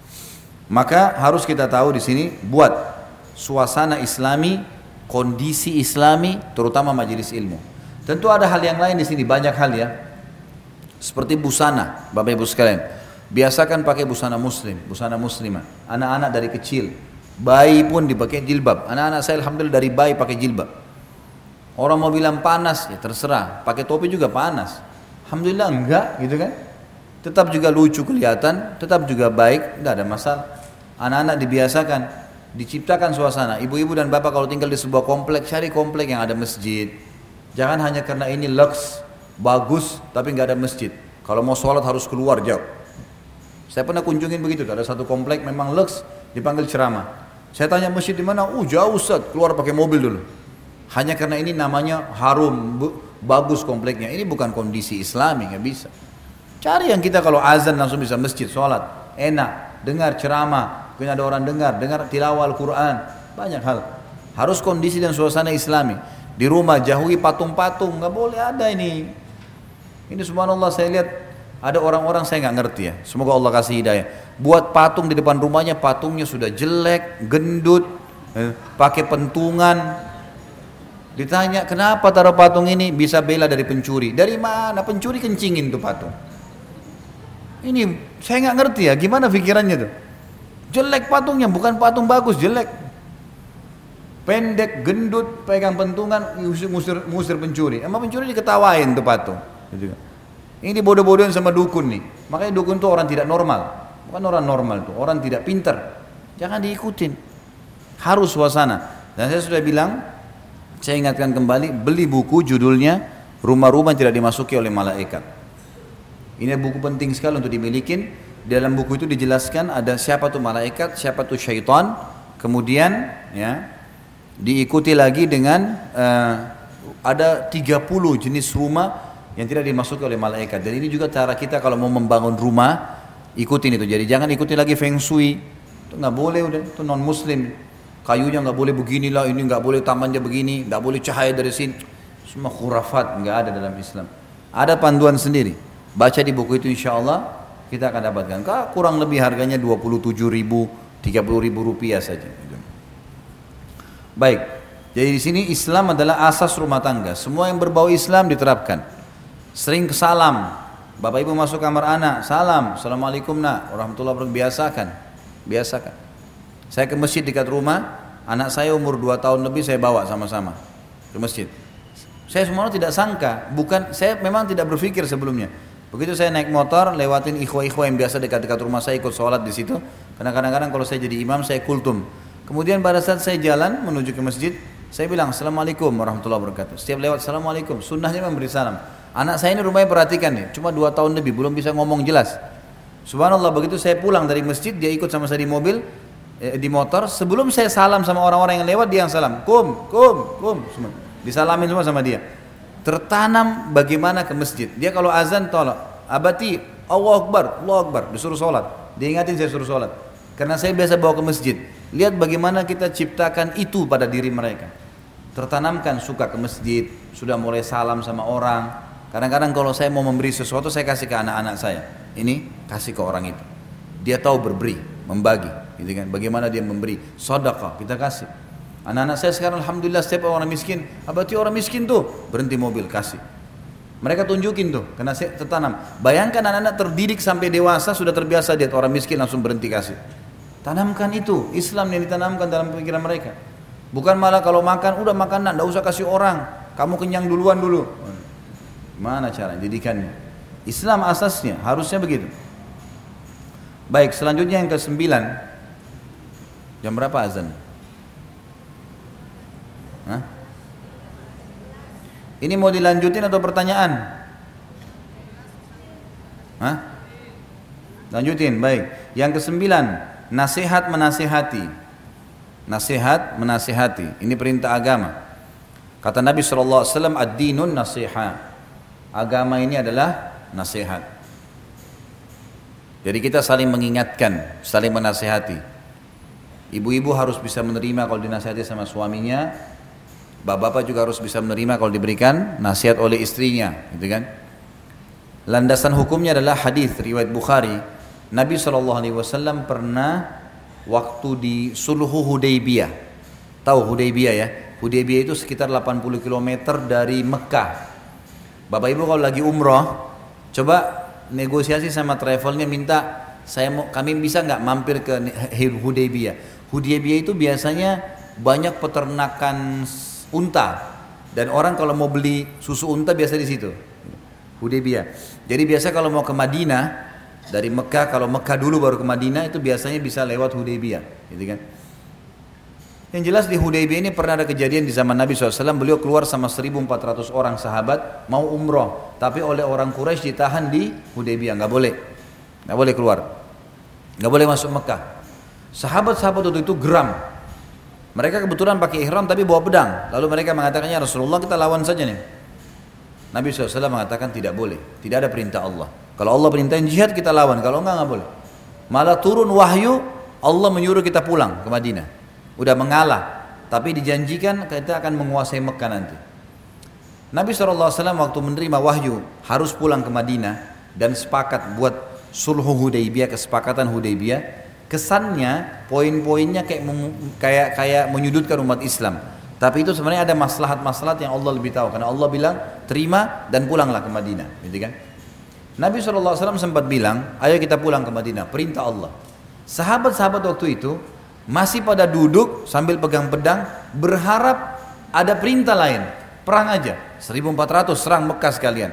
Maka harus kita tahu di sini, buat suasana islami, kondisi islami, terutama majelis ilmu. Tentu ada hal yang lain di sini, banyak hal ya. Seperti busana, Bapak Ibu sekalian. Biasakan pakai busana muslim, busana muslimah. Anak-anak dari kecil, bayi pun dipakai jilbab. Anak-anak saya alhamdulillah dari bayi pakai jilbab. Orang mau bilang panas, ya terserah. Pakai topi juga panas. Alhamdulillah enggak, gitu kan. Tetap juga lucu kelihatan, tetap juga baik, enggak ada masalah. Anak-anak dibiasakan, diciptakan suasana. Ibu-ibu dan bapak kalau tinggal di sebuah komplek, cari komplek yang ada masjid. Jangan hanya karena ini lux, bagus, tapi nggak ada masjid. Kalau mau sholat harus keluar jauh. Saya pernah kunjungin begitu, ada satu komplek memang lux, dipanggil ceramah. Saya tanya masjid di mana? Uh jauh Ustaz, keluar pakai mobil dulu. Hanya karena ini namanya harum, bagus kompleknya. Ini bukan kondisi Islami, nggak bisa. Cari yang kita kalau azan langsung bisa masjid, sholat, enak, dengar ceramah, mungkin ada orang dengar, dengar tilawah Al-Quran, banyak hal. Harus kondisi dan suasana Islami. Di rumah jauhi patung-patung, nggak boleh ada ini. Ini subhanallah saya lihat ada orang-orang saya nggak ngerti ya. Semoga Allah kasih hidayah. Buat patung di depan rumahnya, patungnya sudah jelek, gendut, eh, pakai pentungan. Ditanya kenapa taruh patung ini, bisa bela dari pencuri. Dari mana pencuri kencingin tuh patung? Ini saya nggak ngerti ya, gimana pikirannya tuh? Jelek patungnya, bukan patung bagus, jelek. Pendek, gendut, pegang pentungan, ngusir, ngusir pencuri. Emang pencuri diketawain tuh patung. Ini dibodoh-bodohin sama dukun nih. Makanya dukun tuh orang tidak normal. Bukan orang normal tuh, orang tidak pintar. Jangan diikutin. Harus suasana. Dan saya sudah bilang, saya ingatkan kembali, beli buku judulnya rumah-rumah yang tidak dimasuki oleh malaikat. Ini buku penting sekali untuk dimiliki. Dalam buku itu dijelaskan ada siapa tuh malaikat, siapa tuh syaitan. Kemudian ya diikuti lagi dengan uh, ada tiga puluh jenis rumah yang tidak dimasuki oleh malaikat. Dan ini juga cara kita kalau mau membangun rumah, ikutin itu. Jadi jangan ikuti lagi feng shui. Itu nggak boleh, udah itu non muslim. Kayunya nggak boleh beginilah, ini nggak boleh tamannya begini, nggak boleh cahaya dari sini. Semua khurafat, nggak ada dalam Islam. Ada panduan sendiri. Baca di buku itu insya Allah kita akan dapatkan. Kurang lebih harganya dua puluh tujuh ribu, tiga puluh ribu rupiah saja. Baik. Jadi di sini Islam adalah asas rumah tangga. Semua yang berbau Islam diterapkan. Sering salam. Bapak ibu masuk kamar anak, salam. Assalamualaikum nak, warahmatullahi wabarakatuh. Biasakan. Biasakan. Saya ke masjid dekat rumah, anak saya umur dua tahun lebih saya bawa sama-sama ke masjid. Saya semua tidak sangka, bukan saya memang tidak berpikir sebelumnya. Begitu saya naik motor, lewatin ikhwah-ikhwah yang biasa dekat-dekat rumah saya ikut sholat di situ. Karena kadang-kadang kalau saya jadi imam saya kultum. Kemudian pada saat saya jalan menuju ke masjid, saya bilang Assalamualaikum warahmatullahi wabarakatuh. Setiap lewat Assalamualaikum, sunnahnya memberi salam. Anak saya ini rumahnya perhatikan nih, cuma dua tahun lebih belum bisa ngomong jelas. Subhanallah, begitu saya pulang dari masjid dia ikut sama saya di mobil, eh, di motor. Sebelum saya salam sama orang-orang yang lewat dia yang salam, kum, kum, kum, semua disalamin semua sama dia. Tertanam bagaimana ke masjid. Dia kalau azan tolak, abati, Allahu Akbar, Allahu Akbar, disuruh sholat. Dia ingatin saya suruh sholat. Karena saya biasa bawa ke masjid. Lihat bagaimana kita ciptakan itu pada diri mereka. Tertanamkan suka ke masjid, sudah mulai salam sama orang. Kadang-kadang kalau saya mau memberi sesuatu saya kasih ke anak-anak saya. Ini kasih ke orang itu. Dia tahu berberi, membagi, gitu kan? Bagaimana dia memberi? Sedekah kita kasih. Anak-anak saya sekarang alhamdulillah setiap orang miskin, abati orang miskin tuh berhenti mobil kasih. Mereka tunjukin tuh, karena saya tertanam. Bayangkan anak-anak terdidik sampai dewasa sudah terbiasa lihat orang miskin langsung berhenti kasih. Tanamkan itu, Islam yang ditanamkan dalam pikiran mereka. Bukan malah kalau makan udah makan, enggak usah kasih orang, kamu kenyang duluan dulu. Mana cara didikannya? Islam asasnya harusnya begitu. Baik, selanjutnya yang kesembilan. Jam berapa azan? Hah? Ini mau dilanjutin atau pertanyaan? Hah? Lanjutin, baik. Yang kesembilan, nasihat menasihati. Nasihat menasihati. Ini perintah agama. Kata Nabi shallallahu alaihi wasallam, ad-dinun nasihat. Agama ini adalah nasihat. Jadi kita saling mengingatkan, saling menasihati. Ibu-ibu harus bisa menerima kalau dinasihati sama suaminya. Bapak-bapak juga harus bisa menerima kalau diberikan nasihat oleh istrinya, gitu kan? Landasan hukumnya adalah hadis riwayat Bukhari. Nabi shallallahu alaihi wasallam pernah waktu di Sulhu Hudaybiyah. Tahu Hudaybiyah ya? Hudaybiyah itu sekitar delapan puluh kilometer dari Mekah. Bapak ibu kalau lagi umroh, coba negosiasi sama travelnya, minta saya mau, kami bisa nggak mampir ke Hudaybiyah. Hudaybiyah itu biasanya banyak peternakan unta dan orang kalau mau beli susu unta biasa di situ. Hudaybiyah. Jadi biasa kalau mau ke Madinah dari Mekah, kalau Mekah dulu baru ke Madinah itu biasanya bisa lewat Hudaybiyah, gitu kan? Yang jelas di Hudaybiyah ini pernah ada kejadian di zaman Nabi shallallahu alaihi wasallam, beliau keluar sama seribu empat ratus orang sahabat mau umroh, tapi oleh orang Quraisy ditahan di Hudaybiyah, nggak boleh, nggak boleh keluar, nggak boleh masuk Mekah. Sahabat-sahabat waktu itu geram, mereka kebetulan pakai ihram tapi bawa pedang, lalu mereka mengatakannya Rasulullah kita lawan saja nih. Nabi shallallahu alaihi wasallam mengatakan tidak boleh, tidak ada perintah Allah. Kalau Allah perintahin jihad kita lawan, kalau enggak enggak boleh. Malah turun wahyu, Allah menyuruh kita pulang ke Madinah. Udah mengalah, tapi dijanjikan kita akan menguasai Mekah nanti. Nabi shallallahu alaihi wasallam waktu menerima wahyu harus pulang ke Madinah dan sepakat buat sulhu Hudaybiyah, kesepakatan Hudaybiyah. Kesannya poin-poinnya kayak kayak kayak menyudutkan umat Islam. Tapi itu sebenarnya ada maslahat-maslahat yang Allah lebih tahu. Karena Allah bilang terima dan pulanglah ke Madinah, gitu kan? Nabi shallallahu alaihi wasallam sempat bilang, ayo kita pulang ke Madinah, perintah Allah. Sahabat-sahabat waktu itu masih pada duduk sambil pegang pedang, berharap ada perintah lain, perang aja, seribu empat ratus serang Mekah sekalian.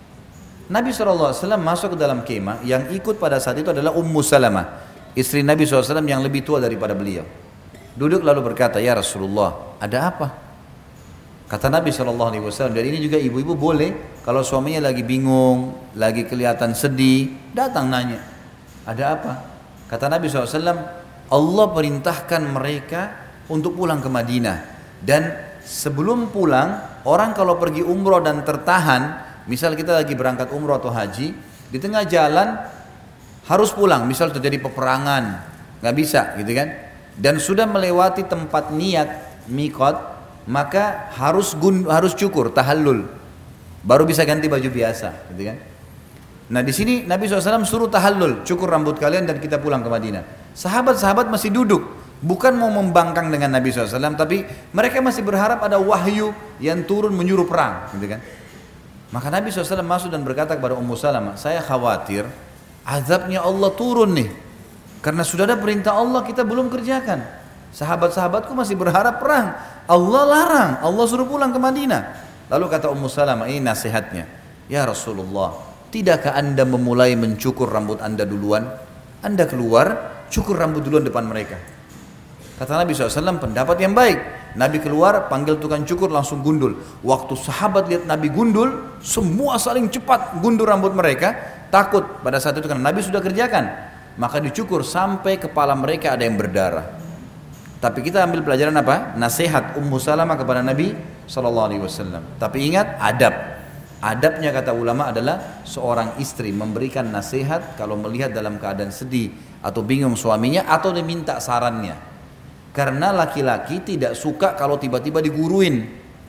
Nabi shallallahu alaihi wasallam masuk ke dalam kemah, yang ikut pada saat itu adalah Ummu Salamah, istri Nabi shallallahu alaihi wasallam yang lebih tua daripada beliau. Duduk lalu berkata, ya Rasulullah, ada apa? Kata Nabi shallallahu alaihi wasallam, dan ini juga ibu-ibu boleh kalau suaminya lagi bingung, lagi kelihatan sedih, datang nanya, ada apa? Kata Nabi shallallahu alaihi wasallam, Allah perintahkan mereka untuk pulang ke Madinah, dan sebelum pulang, orang kalau pergi umroh dan tertahan, misal kita lagi berangkat umroh atau haji, di tengah jalan harus pulang, misal terjadi peperangan, nggak bisa gitu kan, dan sudah melewati tempat niat miqat, maka harus gun, harus cukur, tahallul, baru bisa ganti baju biasa, gitu kan? Nah di sini Nabi shallallahu alaihi wasallam suruh tahallul, cukur rambut kalian dan kita pulang ke Madinah. Sahabat-sahabat masih duduk, bukan mau membangkang dengan Nabi shallallahu alaihi wasallam, tapi mereka masih berharap ada wahyu yang turun menyuruh perang, gitu kan? Maka Nabi shallallahu alaihi wasallam masuk dan berkata kepada Ummu Salamah, saya khawatir azabnya Allah turun nih, karena sudah ada perintah Allah kita belum kerjakan. Sahabat-sahabatku masih berharap perang, Allah larang, Allah suruh pulang ke Madinah. Lalu kata Ummu Salamah, ini nasihatnya, ya Rasulullah, tidakkah anda memulai mencukur rambut anda duluan? Anda keluar, cukur rambut duluan depan mereka. Kata Nabi shallallahu alaihi wasallam, pendapat yang baik. Nabi keluar, panggil tukang cukur, langsung gundul. Waktu sahabat lihat Nabi gundul, semua saling cepat gundul rambut mereka, takut pada saat itu karena Nabi sudah kerjakan. Maka dicukur sampai kepala mereka ada yang berdarah. Tapi kita ambil pelajaran apa? Nasihat Ummu Salamah kepada Nabi shallallahu alaihi wasallam. Tapi ingat, adab. Adabnya kata ulama adalah seorang istri memberikan nasihat kalau melihat dalam keadaan sedih atau bingung suaminya atau diminta sarannya. Karena laki-laki tidak suka kalau tiba-tiba diguruin.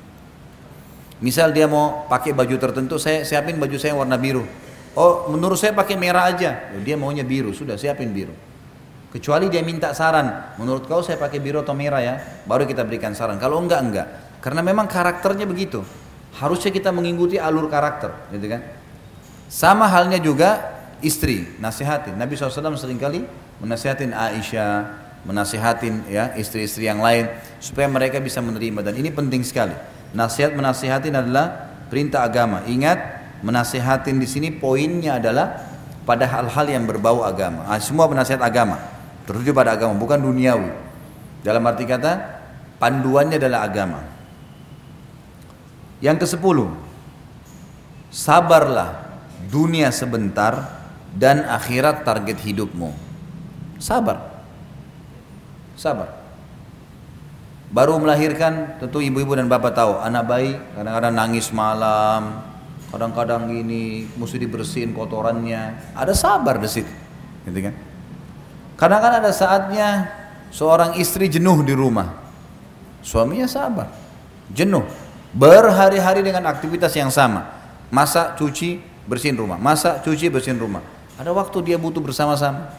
Misal dia mau pakai baju tertentu, saya siapin baju saya warna biru. Oh, menurut saya pakai merah aja. Dia maunya biru, sudah siapin biru. Kecuali dia minta saran, menurut kau saya pakai biru atau merah ya, baru kita berikan saran. Kalau enggak, enggak. Karena memang karakternya begitu. Harusnya kita mengikuti alur karakter, gitu kan? Sama halnya juga istri, nasihatin. Nabi shallallahu alaihi wasallam seringkali menasihatin Aisyah, menasihatin ya istri-istri yang lain supaya mereka bisa menerima, dan ini penting sekali. Nasihat menasihatin adalah perintah agama. Ingat, menasihatin di sini poinnya adalah pada hal-hal yang berbau agama. Ah, semua penasihat agama tertuju pada agama, bukan duniawi. Dalam arti kata, panduannya adalah agama. Yang kesepuluh, sabarlah, dunia sebentar dan akhirat target hidupmu. Sabar, sabar. Baru melahirkan, tentu ibu-ibu dan bapak tahu, anak bayi kadang-kadang nangis malam, kadang-kadang gini, mesti dibersihin kotorannya. Ada sabar di situ, gitu kan? Kadang-kadang ada saatnya seorang istri jenuh di rumah, suaminya sabar, jenuh, berhari-hari dengan aktivitas yang sama, masak, cuci, bersihin rumah, masak, cuci, bersihin rumah. Ada waktu dia butuh bersama-sama.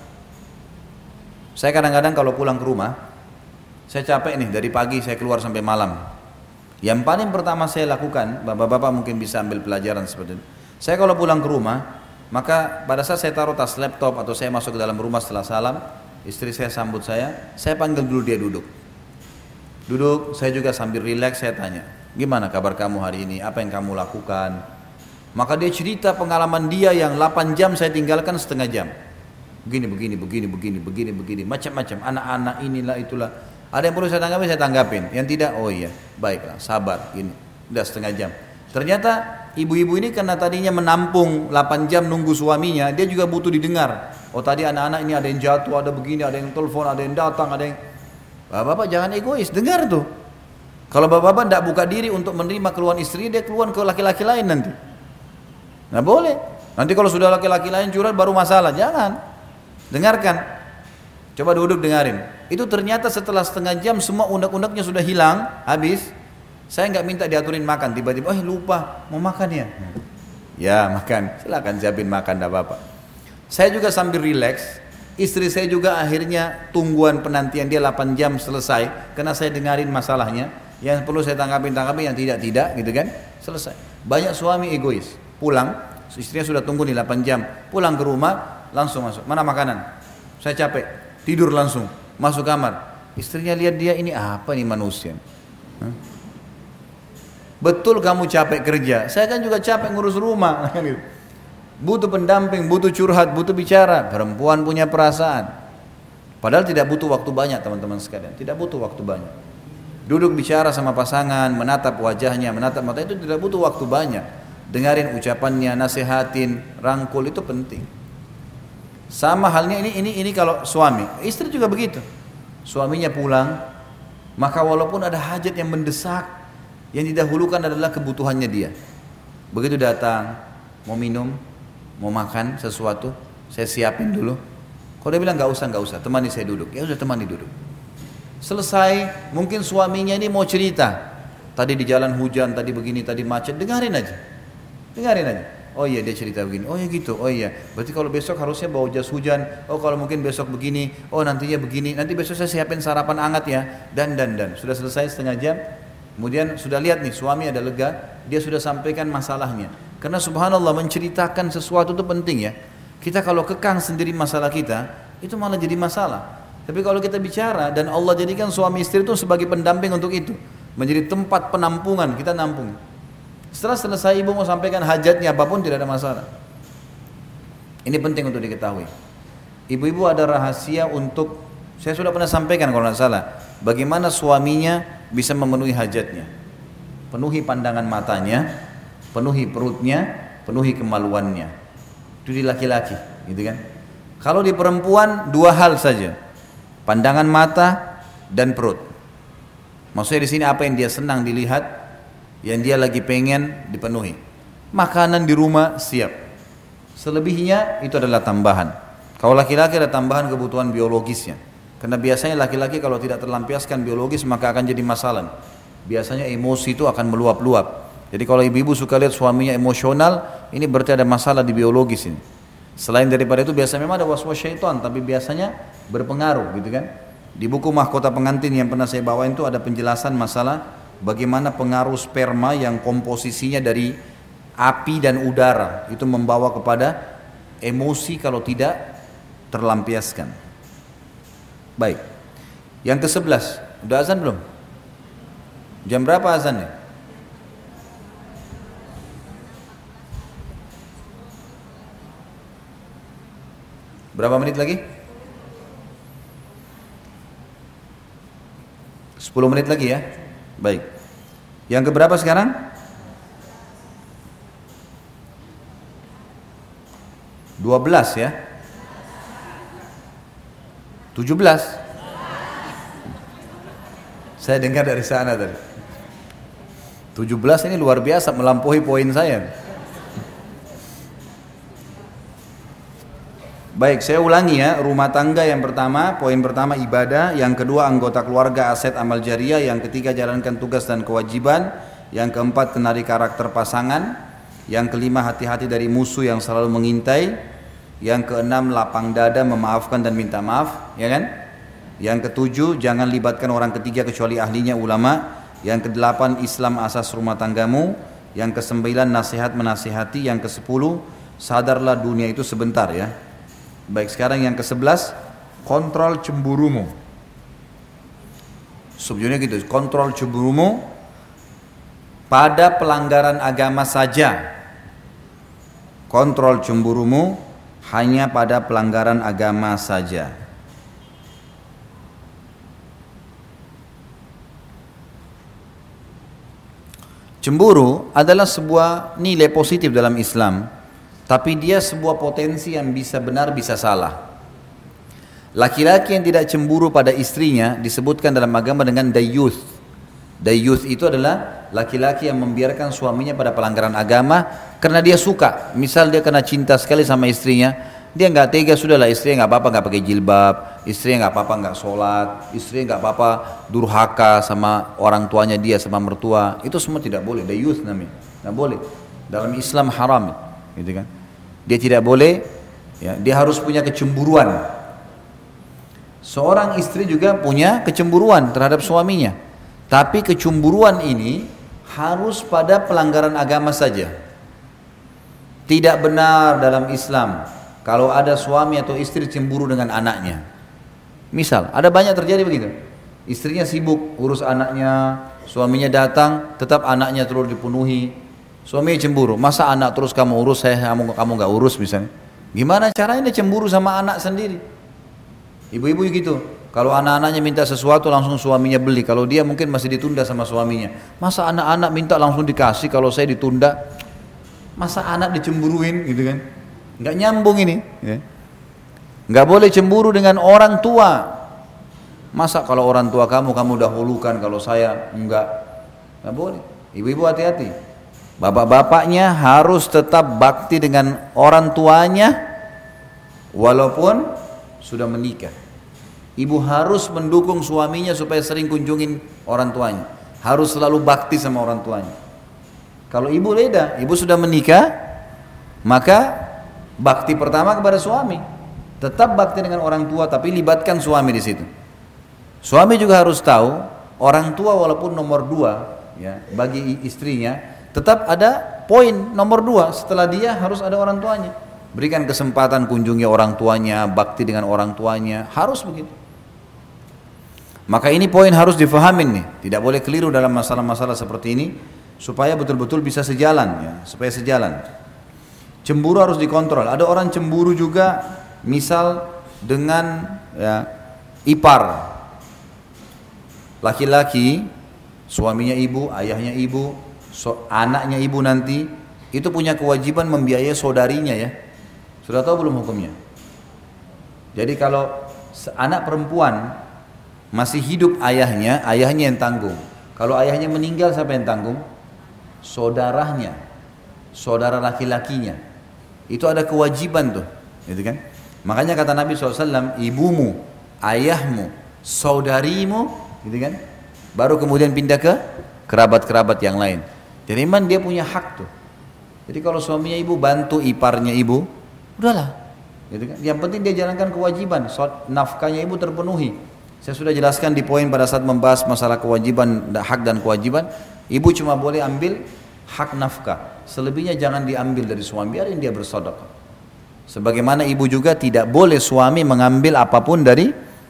Saya kadang-kadang kalau pulang ke rumah, saya capek nih, dari pagi saya keluar sampai malam. Yang paling pertama saya lakukan, bapak-bapak mungkin bisa ambil pelajaran seperti itu. Saya kalau pulang ke rumah, maka pada saat saya taruh tas laptop atau saya masuk ke dalam rumah setelah salam, istri saya sambut saya, saya panggil dulu dia duduk. Duduk, saya juga sambil rileks saya tanya, gimana kabar kamu hari ini, apa yang kamu lakukan? Maka dia cerita pengalaman dia yang delapan jam saya tinggalkan setengah jam. Begini, begini, begini, begini, begini, begini, macam-macam, anak-anak inilah itulah. Ada yang perlu saya tanggapi, saya tanggapin. Yang tidak, oh iya, baiklah, sabar, gini, udah setengah jam. Ternyata ibu-ibu ini karena tadinya menampung delapan jam nunggu suaminya, dia juga butuh didengar. Oh tadi anak-anak ini ada yang jatuh, ada begini, ada yang telepon, ada yang datang, ada yang... Bapak-bapak jangan egois, dengar tuh. Kalau bapak-bapak tidak buka diri untuk menerima keluhan istri, dia keluhan ke laki-laki lain nanti. Nah boleh. Nanti kalau sudah laki-laki lain curhat baru masalah, jangan. Dengarkan. Coba duduk dengarin. Itu ternyata setelah setengah jam semua undak-undaknya sudah hilang, habis. Saya nggak minta diaturin makan, tiba-tiba, oh lupa mau makan ya. Ya makan, silakan siapin makan, tidak apa-apa. Saya juga sambil rileks. Istri saya juga akhirnya tungguan penantian dia delapan jam selesai, karena saya dengarin masalahnya. Yang perlu saya tanggapin tanggapin, yang tidak tidak, gitu kan? Selesai. Banyak suami egois, pulang, istrinya sudah tunggu nih delapan jam, pulang ke rumah langsung masuk. Mana makanan? Saya capek, tidur langsung, masuk kamar. Istrinya lihat dia, ini apa nih manusia? Hah? Betul kamu capek kerja, saya kan juga capek ngurus rumah. Butuh pendamping, butuh curhat, butuh bicara. Perempuan punya perasaan. Padahal tidak butuh waktu banyak teman-teman sekalian, tidak butuh waktu banyak. Duduk bicara sama pasangan, menatap wajahnya, menatap mata itu tidak butuh waktu banyak. Dengarin ucapannya, nasihatin, rangkul itu penting. Sama halnya ini ini ini kalau suami, istri juga begitu. Suaminya pulang, maka walaupun ada hajat yang mendesak, yang didahulukan adalah kebutuhannya dia. Begitu datang, mau minum, mau makan sesuatu, saya siapin dulu. Kalau dia bilang nggak usah nggak usah, temani saya duduk. Ya sudah temani duduk. Selesai, mungkin suaminya ini mau cerita. Tadi di jalan hujan, tadi begini, tadi macet, dengarin aja. Dengarin aja. Oh iya dia cerita begini. Oh iya gitu. Oh iya. Berarti kalau besok harusnya bawa jas hujan. Oh kalau mungkin besok begini. Oh nantinya begini. Nanti besok saya siapin sarapan hangat ya. Dan dan dan. Sudah selesai setengah jam. Kemudian sudah lihat nih suami ada lega. Dia sudah sampaikan masalahnya. Karena subhanallah menceritakan sesuatu itu penting ya. Kita kalau kekang sendiri masalah kita, itu malah jadi masalah. Tapi kalau kita bicara dan Allah jadikan suami istri itu sebagai pendamping untuk itu. Menjadi tempat penampungan, kita nampung. Setelah selesai ibu mau sampaikan hajatnya apapun tidak ada masalah. Ini penting untuk diketahui. Ibu-ibu ada rahasia untuk, saya sudah pernah sampaikan kalau tidak salah, bagaimana suaminya bisa memenuhi hajatnya. Penuhi pandangan matanya, penuhi perutnya, penuhi kemaluannya. Itu di laki-laki, gitu kan? Kalau di perempuan dua hal saja, pandangan mata dan perut. Maksudnya di sini apa yang dia senang dilihat, yang dia lagi pengen dipenuhi. Makanan di rumah siap. Selebihnya itu adalah tambahan. Kalau laki-laki ada tambahan kebutuhan biologisnya. Karena biasanya laki-laki kalau tidak terlampiaskan biologis maka akan jadi masalah. Biasanya emosi itu akan meluap-luap. Jadi kalau ibu-ibu suka lihat suaminya emosional, ini berarti ada masalah di biologis ini. Selain daripada itu biasa memang ada was-was syaitan, tapi biasanya berpengaruh gitu kan. Di buku Mahkota Pengantin yang pernah saya bawain itu ada penjelasan masalah bagaimana pengaruh sperma yang komposisinya dari api dan udara itu membawa kepada emosi kalau tidak terlampiaskan. Baik. Yang kesebelas, udah azan belum? Jam berapa azannya? Berapa menit lagi? sepuluh menit lagi ya. Baik. Yang keberapa sekarang? dua belas ya. tujuh belas. Saya dengar dari sana tadi. tujuh belas ini luar biasa melampaui poin saya. Baik, saya ulangi ya. Rumah tangga yang pertama, poin pertama ibadah, yang kedua anggota keluarga, aset amal jariah, yang ketiga jalankan tugas dan kewajiban, yang keempat kenali karakter pasangan, yang kelima hati-hati dari musuh yang selalu mengintai, yang keenam lapang dada memaafkan dan minta maaf, ya kan? Yang ketujuh jangan libatkan orang ketiga kecuali ahlinya ulama, yang kedelapan Islam asas rumah tanggamu, yang kesembilan nasihat menasihati, yang kesepuluh sadarlah dunia itu sebentar ya. Baik, sekarang yang kesebelas, kontrol cemburumu. Subjudulnya gitu, kontrol cemburumu pada pelanggaran agama saja. Kontrol cemburumu hanya pada pelanggaran agama saja. Cemburu adalah sebuah nilai positif dalam Islam, tapi dia sebuah potensi yang bisa benar bisa salah. Laki-laki yang tidak cemburu pada istrinya disebutkan dalam agama dengan dayyuth. Dayyuth itu adalah laki-laki yang membiarkan suaminya pada pelanggaran agama karena dia suka. Misal dia kena cinta sekali sama istrinya, dia nggak tega, sudahlah istrinya nggak apa-apa nggak pakai jilbab, istrinya nggak apa-apa nggak sholat, istrinya nggak apa-apa durhaka sama orang tuanya dia, sama mertua. Itu semua tidak boleh. Dayyuth namanya, nggak boleh. Dalam Islam haram, gitu kan? Dia tidak boleh, ya, dia harus punya kecemburuan. Seorang istri juga punya kecemburuan terhadap suaminya, tapi kecemburuan ini harus pada pelanggaran agama saja. Tidak benar dalam Islam kalau ada suami atau istri cemburu dengan anaknya. Misal, ada banyak terjadi begitu. Istrinya sibuk urus anaknya, suaminya datang, tetap anaknya terus dipenuhi. Suaminya cemburu, masa anak terus kamu urus, saya kamu kamu nggak urus misalnya. Gimana caranya dia cemburu sama anak sendiri? Ibu-ibu gitu, Kalau anak-anaknya minta sesuatu langsung suaminya beli. Kalau dia mungkin masih ditunda sama suaminya. Masa anak-anak minta langsung dikasih, kalau saya ditunda? Masa anak dicemburuin gitu kan? Nggak nyambung ini. Ya. Nggak boleh cemburu dengan orang tua. Masa kalau orang tua kamu, kamu dahulukan, kalau saya enggak. Nggak boleh. Ibu-ibu hati-hati. Bapak-bapaknya harus tetap bakti dengan orang tuanya walaupun sudah menikah. Ibu harus mendukung suaminya supaya sering kunjungin orang tuanya. Harus selalu bakti sama orang tuanya. Kalau ibu beda, ibu sudah menikah, maka bakti pertama kepada suami. Tetap bakti dengan orang tua, tapi libatkan suami di situ. Suami juga harus tahu, orang tua walaupun nomor dua, ya, bagi istrinya, tetap ada poin nomor dua. Setelah dia harus ada orang tuanya. Berikan kesempatan kunjungi orang tuanya, bakti dengan orang tuanya, harus begitu. Maka ini poin harus difahamin nih, tidak boleh keliru dalam masalah-masalah seperti ini, supaya betul-betul bisa sejalan, ya, supaya sejalan. Cemburu harus dikontrol. Ada orang cemburu juga, misal dengan ya, ipar, laki-laki, suaminya ibu, ayahnya ibu, so, anaknya ibu nanti, itu punya kewajiban membiayai saudarinya ya. Sudah tahu belum hukumnya? Jadi kalau anak perempuan masih hidup ayahnya, ayahnya yang tanggung. Kalau ayahnya meninggal, siapa yang tanggung? Saudaranya, saudara laki-lakinya. Itu ada kewajiban tuh, gitu kan? Makanya kata Nabi shallallahu alaihi wasallam, ibumu, ayahmu, saudarimu, gitu kan? Baru kemudian pindah ke kerabat-kerabat yang lain. Jadi memang dia punya hak tuh. Jadi kalau suaminya ibu bantu iparnya ibu, udahlah, gitu kan? Yang penting dia jalankan kewajiban, nafkahnya ibu terpenuhi. Saya sudah jelaskan di poin pada saat membahas masalah kewajiban, hak dan kewajiban. Ibu cuma boleh ambil hak nafkah, selebihnya jangan diambil dari suami, biarin dia bersedekah. Sebagaimana ibu juga tidak boleh suami mengambil apapun dari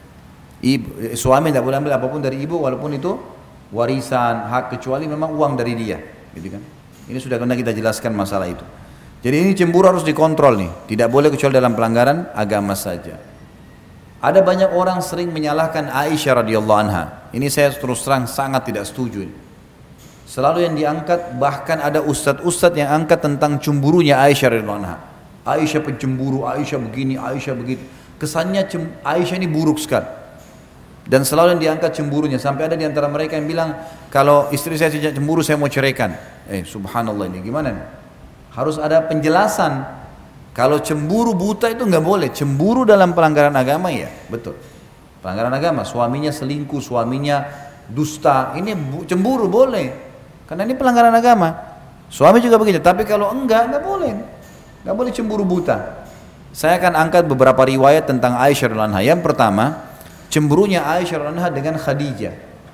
ibu, suami tidak boleh ambil apapun dari ibu walaupun itu warisan, hak, kecuali memang uang dari dia, gitu kan? Ini sudah pernah kita jelaskan masalah itu. Jadi ini cemburu harus dikontrol nih, tidak boleh kecuali dalam pelanggaran agama saja. Ada banyak orang sering menyalahkan Aisyah radhiyallahu anha. Ini saya terus terang sangat tidak setuju. Selalu yang diangkat, bahkan ada ustadz-ustadz yang angkat tentang cemburunya Aisyah radhiyallahu anha. Aisyah pencemburu, Aisyah begini, Aisyah begitu. Kesannya Aisyah ini buruk sekali. Dan selalu yang diangkat cemburunya, sampai ada di antara mereka yang bilang, kalau istri saya tidak cemburu saya mau ceraikan. Eh subhanallah, ini gimana nih? Harus ada penjelasan. Kalau cemburu buta itu nggak boleh. Cemburu dalam pelanggaran agama ya, betul. Pelanggaran agama, suaminya selingkuh, suaminya dusta, ini cemburu boleh. Karena ini pelanggaran agama. Suami juga begitu. Tapi kalau enggak, nggak boleh. Nggak boleh cemburu buta. Saya akan angkat beberapa riwayat tentang Aisyah radhiyallahu anha. Yang pertama, cemburunya Aisyah radhiyallahu anha dengan Khadijah.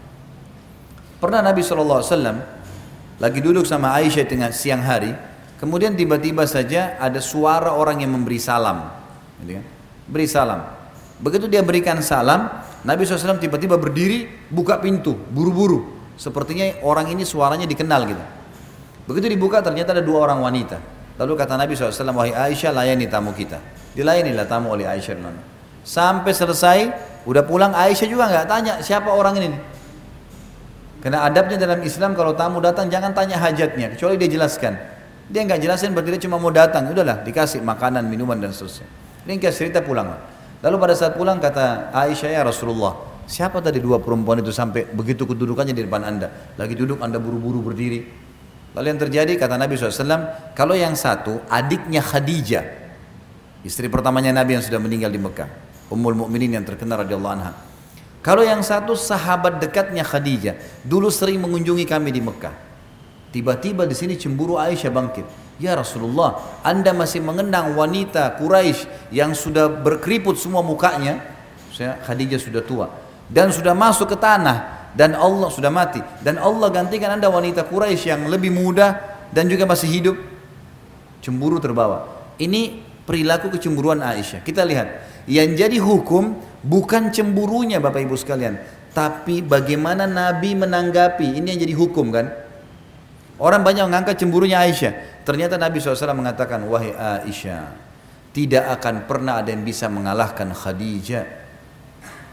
Pernah Nabi shallallahu alaihi wasallam lagi duduk sama Aisyah tengah siang hari. Kemudian tiba-tiba saja ada suara orang yang memberi salam, gitu kan? Beri salam. Begitu dia berikan salam, Nabi shallallahu alaihi wasallam tiba-tiba berdiri, buka pintu, buru-buru. Sepertinya orang ini suaranya dikenal gitu. Begitu dibuka ternyata ada dua orang wanita. Lalu kata Nabi shallallahu alaihi wasallam, wahai Aisyah, layani tamu kita. Dilayanilah tamu oleh Aisyah. Sampai selesai, udah pulang, Aisyah juga nggak tanya siapa orang ini. Karena adabnya dalam Islam kalau tamu datang jangan tanya hajatnya, kecuali dia jelaskan. Dia nggak jelasin berarti dia cuma mau datang, udahlah dikasih makanan, minuman dan seterusnya. Ringkas cerita pulang. Lalu pada saat pulang kata Aisyah, ya Rasulullah, siapa tadi dua perempuan itu sampai begitu kedudukannya di depan anda? Lagi duduk anda buru-buru berdiri. Lalu yang terjadi kata Nabi shallallahu alaihi wasallam, kalau yang satu adiknya Khadijah, istri pertamanya Nabi yang sudah meninggal di Mekah, Ummul Mukminin yang terkenal radhiyallahu anha. Kalau yang satu sahabat dekatnya Khadijah, dulu sering mengunjungi kami di Mekah. Tiba-tiba di sini cemburu Aisyah bangkit. Ya Rasulullah, anda masih mengenang wanita Quraisy yang sudah berkeriput semua mukanya. Saya Khadijah sudah tua dan sudah masuk ke tanah dan Allah sudah mati dan Allah gantikan anda wanita Quraisy yang lebih muda dan juga masih hidup. Cemburu terbawa. Ini perilaku kecemburuan Aisyah. Kita lihat, yang jadi hukum bukan cemburunya Bapak Ibu sekalian, tapi bagaimana Nabi menanggapi. Ini yang jadi hukum kan. Orang banyak mengangkat cemburunya Aisyah. Ternyata Nabi shallallahu alaihi wasallam mengatakan, wahai Aisyah, tidak akan pernah ada yang bisa mengalahkan Khadijah.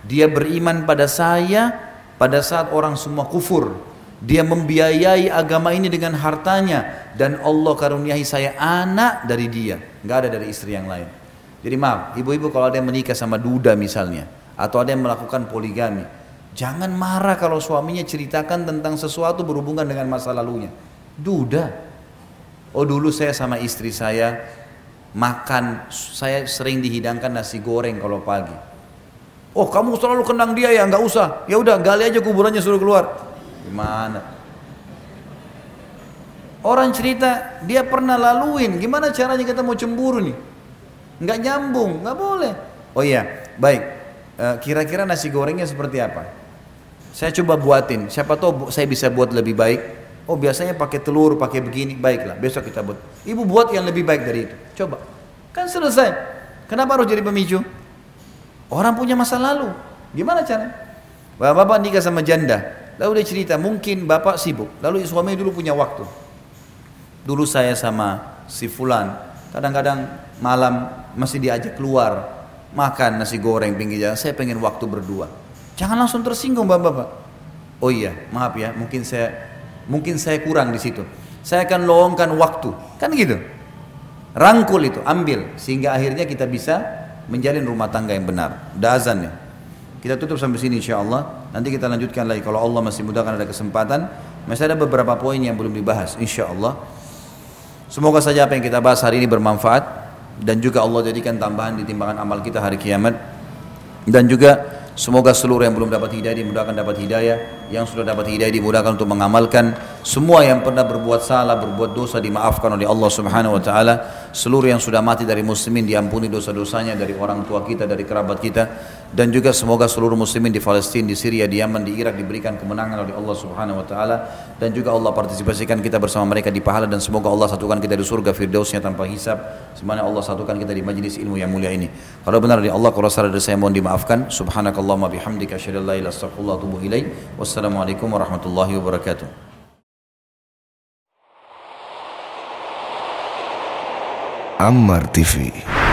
Dia beriman pada saya pada saat orang semua kufur. Dia membiayai agama ini dengan hartanya, dan Allah karuniai saya anak dari dia, nggak ada dari istri yang lain. Jadi maaf, ibu-ibu kalau ada yang menikah sama duda misalnya, atau ada yang melakukan poligami, jangan marah kalau suaminya ceritakan tentang sesuatu berhubungan dengan masa lalunya. Duda. Oh dulu saya sama istri saya makan, saya sering dihidangkan nasi goreng kalau pagi. Oh kamu selalu kenang dia ya, nggak usah. Ya udah gali aja kuburannya suruh keluar. Gimana? Orang cerita dia pernah laluin, gimana caranya kita mau cemburu nih? Nggak nyambung, nggak boleh. Oh iya, baik. E, kira-kira nasi gorengnya seperti apa? Saya coba buatin. Siapa tahu saya bisa buat lebih baik. Oh biasanya pakai telur, pakai begini. Baiklah, besok kita buat. Ibu buat yang lebih baik dari itu. Coba. Kan selesai. Kenapa harus jadi pemicu? Orang punya masa lalu. Gimana caranya? Bapak-bapak nikah sama janda. Lalu dia cerita, mungkin bapak sibuk. Lalu suaminya dulu punya waktu. Dulu saya sama si fulan, kadang-kadang malam masih diajak keluar. Makan nasi goreng pinggir jalan. Saya pengen waktu berdua. Jangan langsung tersinggung bapak-bapak. Oh iya, maaf ya, mungkin saya Mungkin saya kurang di situ. Saya akan luangkan waktu, kan gitu. Rangkul itu, ambil, sehingga akhirnya kita bisa menjalin rumah tangga yang benar. Udah azan ya. Kita tutup sampai sini insya Allah. Nanti kita lanjutkan lagi. Kalau Allah masih mudahkan ada kesempatan, masih ada beberapa poin yang belum dibahas. Insya Allah. Semoga saja apa yang kita bahas hari ini bermanfaat, dan juga Allah jadikan tambahan di timbangan amal kita hari kiamat. Dan juga semoga seluruh yang belum dapat hidayah dimudahkan dapat hidayah, yang sudah dapat hidayah dimudahkan untuk mengamalkan. Semua yang pernah berbuat salah, berbuat dosa dimaafkan oleh Allah Subhanahu wa taala. Seluruh yang sudah mati dari muslimin diampuni dosa-dosanya, dari orang tua kita, dari kerabat kita. Dan juga semoga seluruh muslimin di Palestina, di Syria, di Yaman, di Irak diberikan kemenangan oleh Allah Subhanahu wa taala, dan juga Allah partisipasikan kita bersama mereka di pahala, dan semoga Allah satukan kita di surga firdausnya tanpa hisab, sebagaimana Allah satukan kita di majlis ilmu yang mulia ini. Kalau benar dari Allah, kalau salah dari saya mohon dimaafkan. Subhanakallahumma bihamdika asyhadu an la ilaha illa anta astaghfiruka wa atubu ilaik. Wassalamualaikum warahmatullahi wabarakatuh. Ammar T V.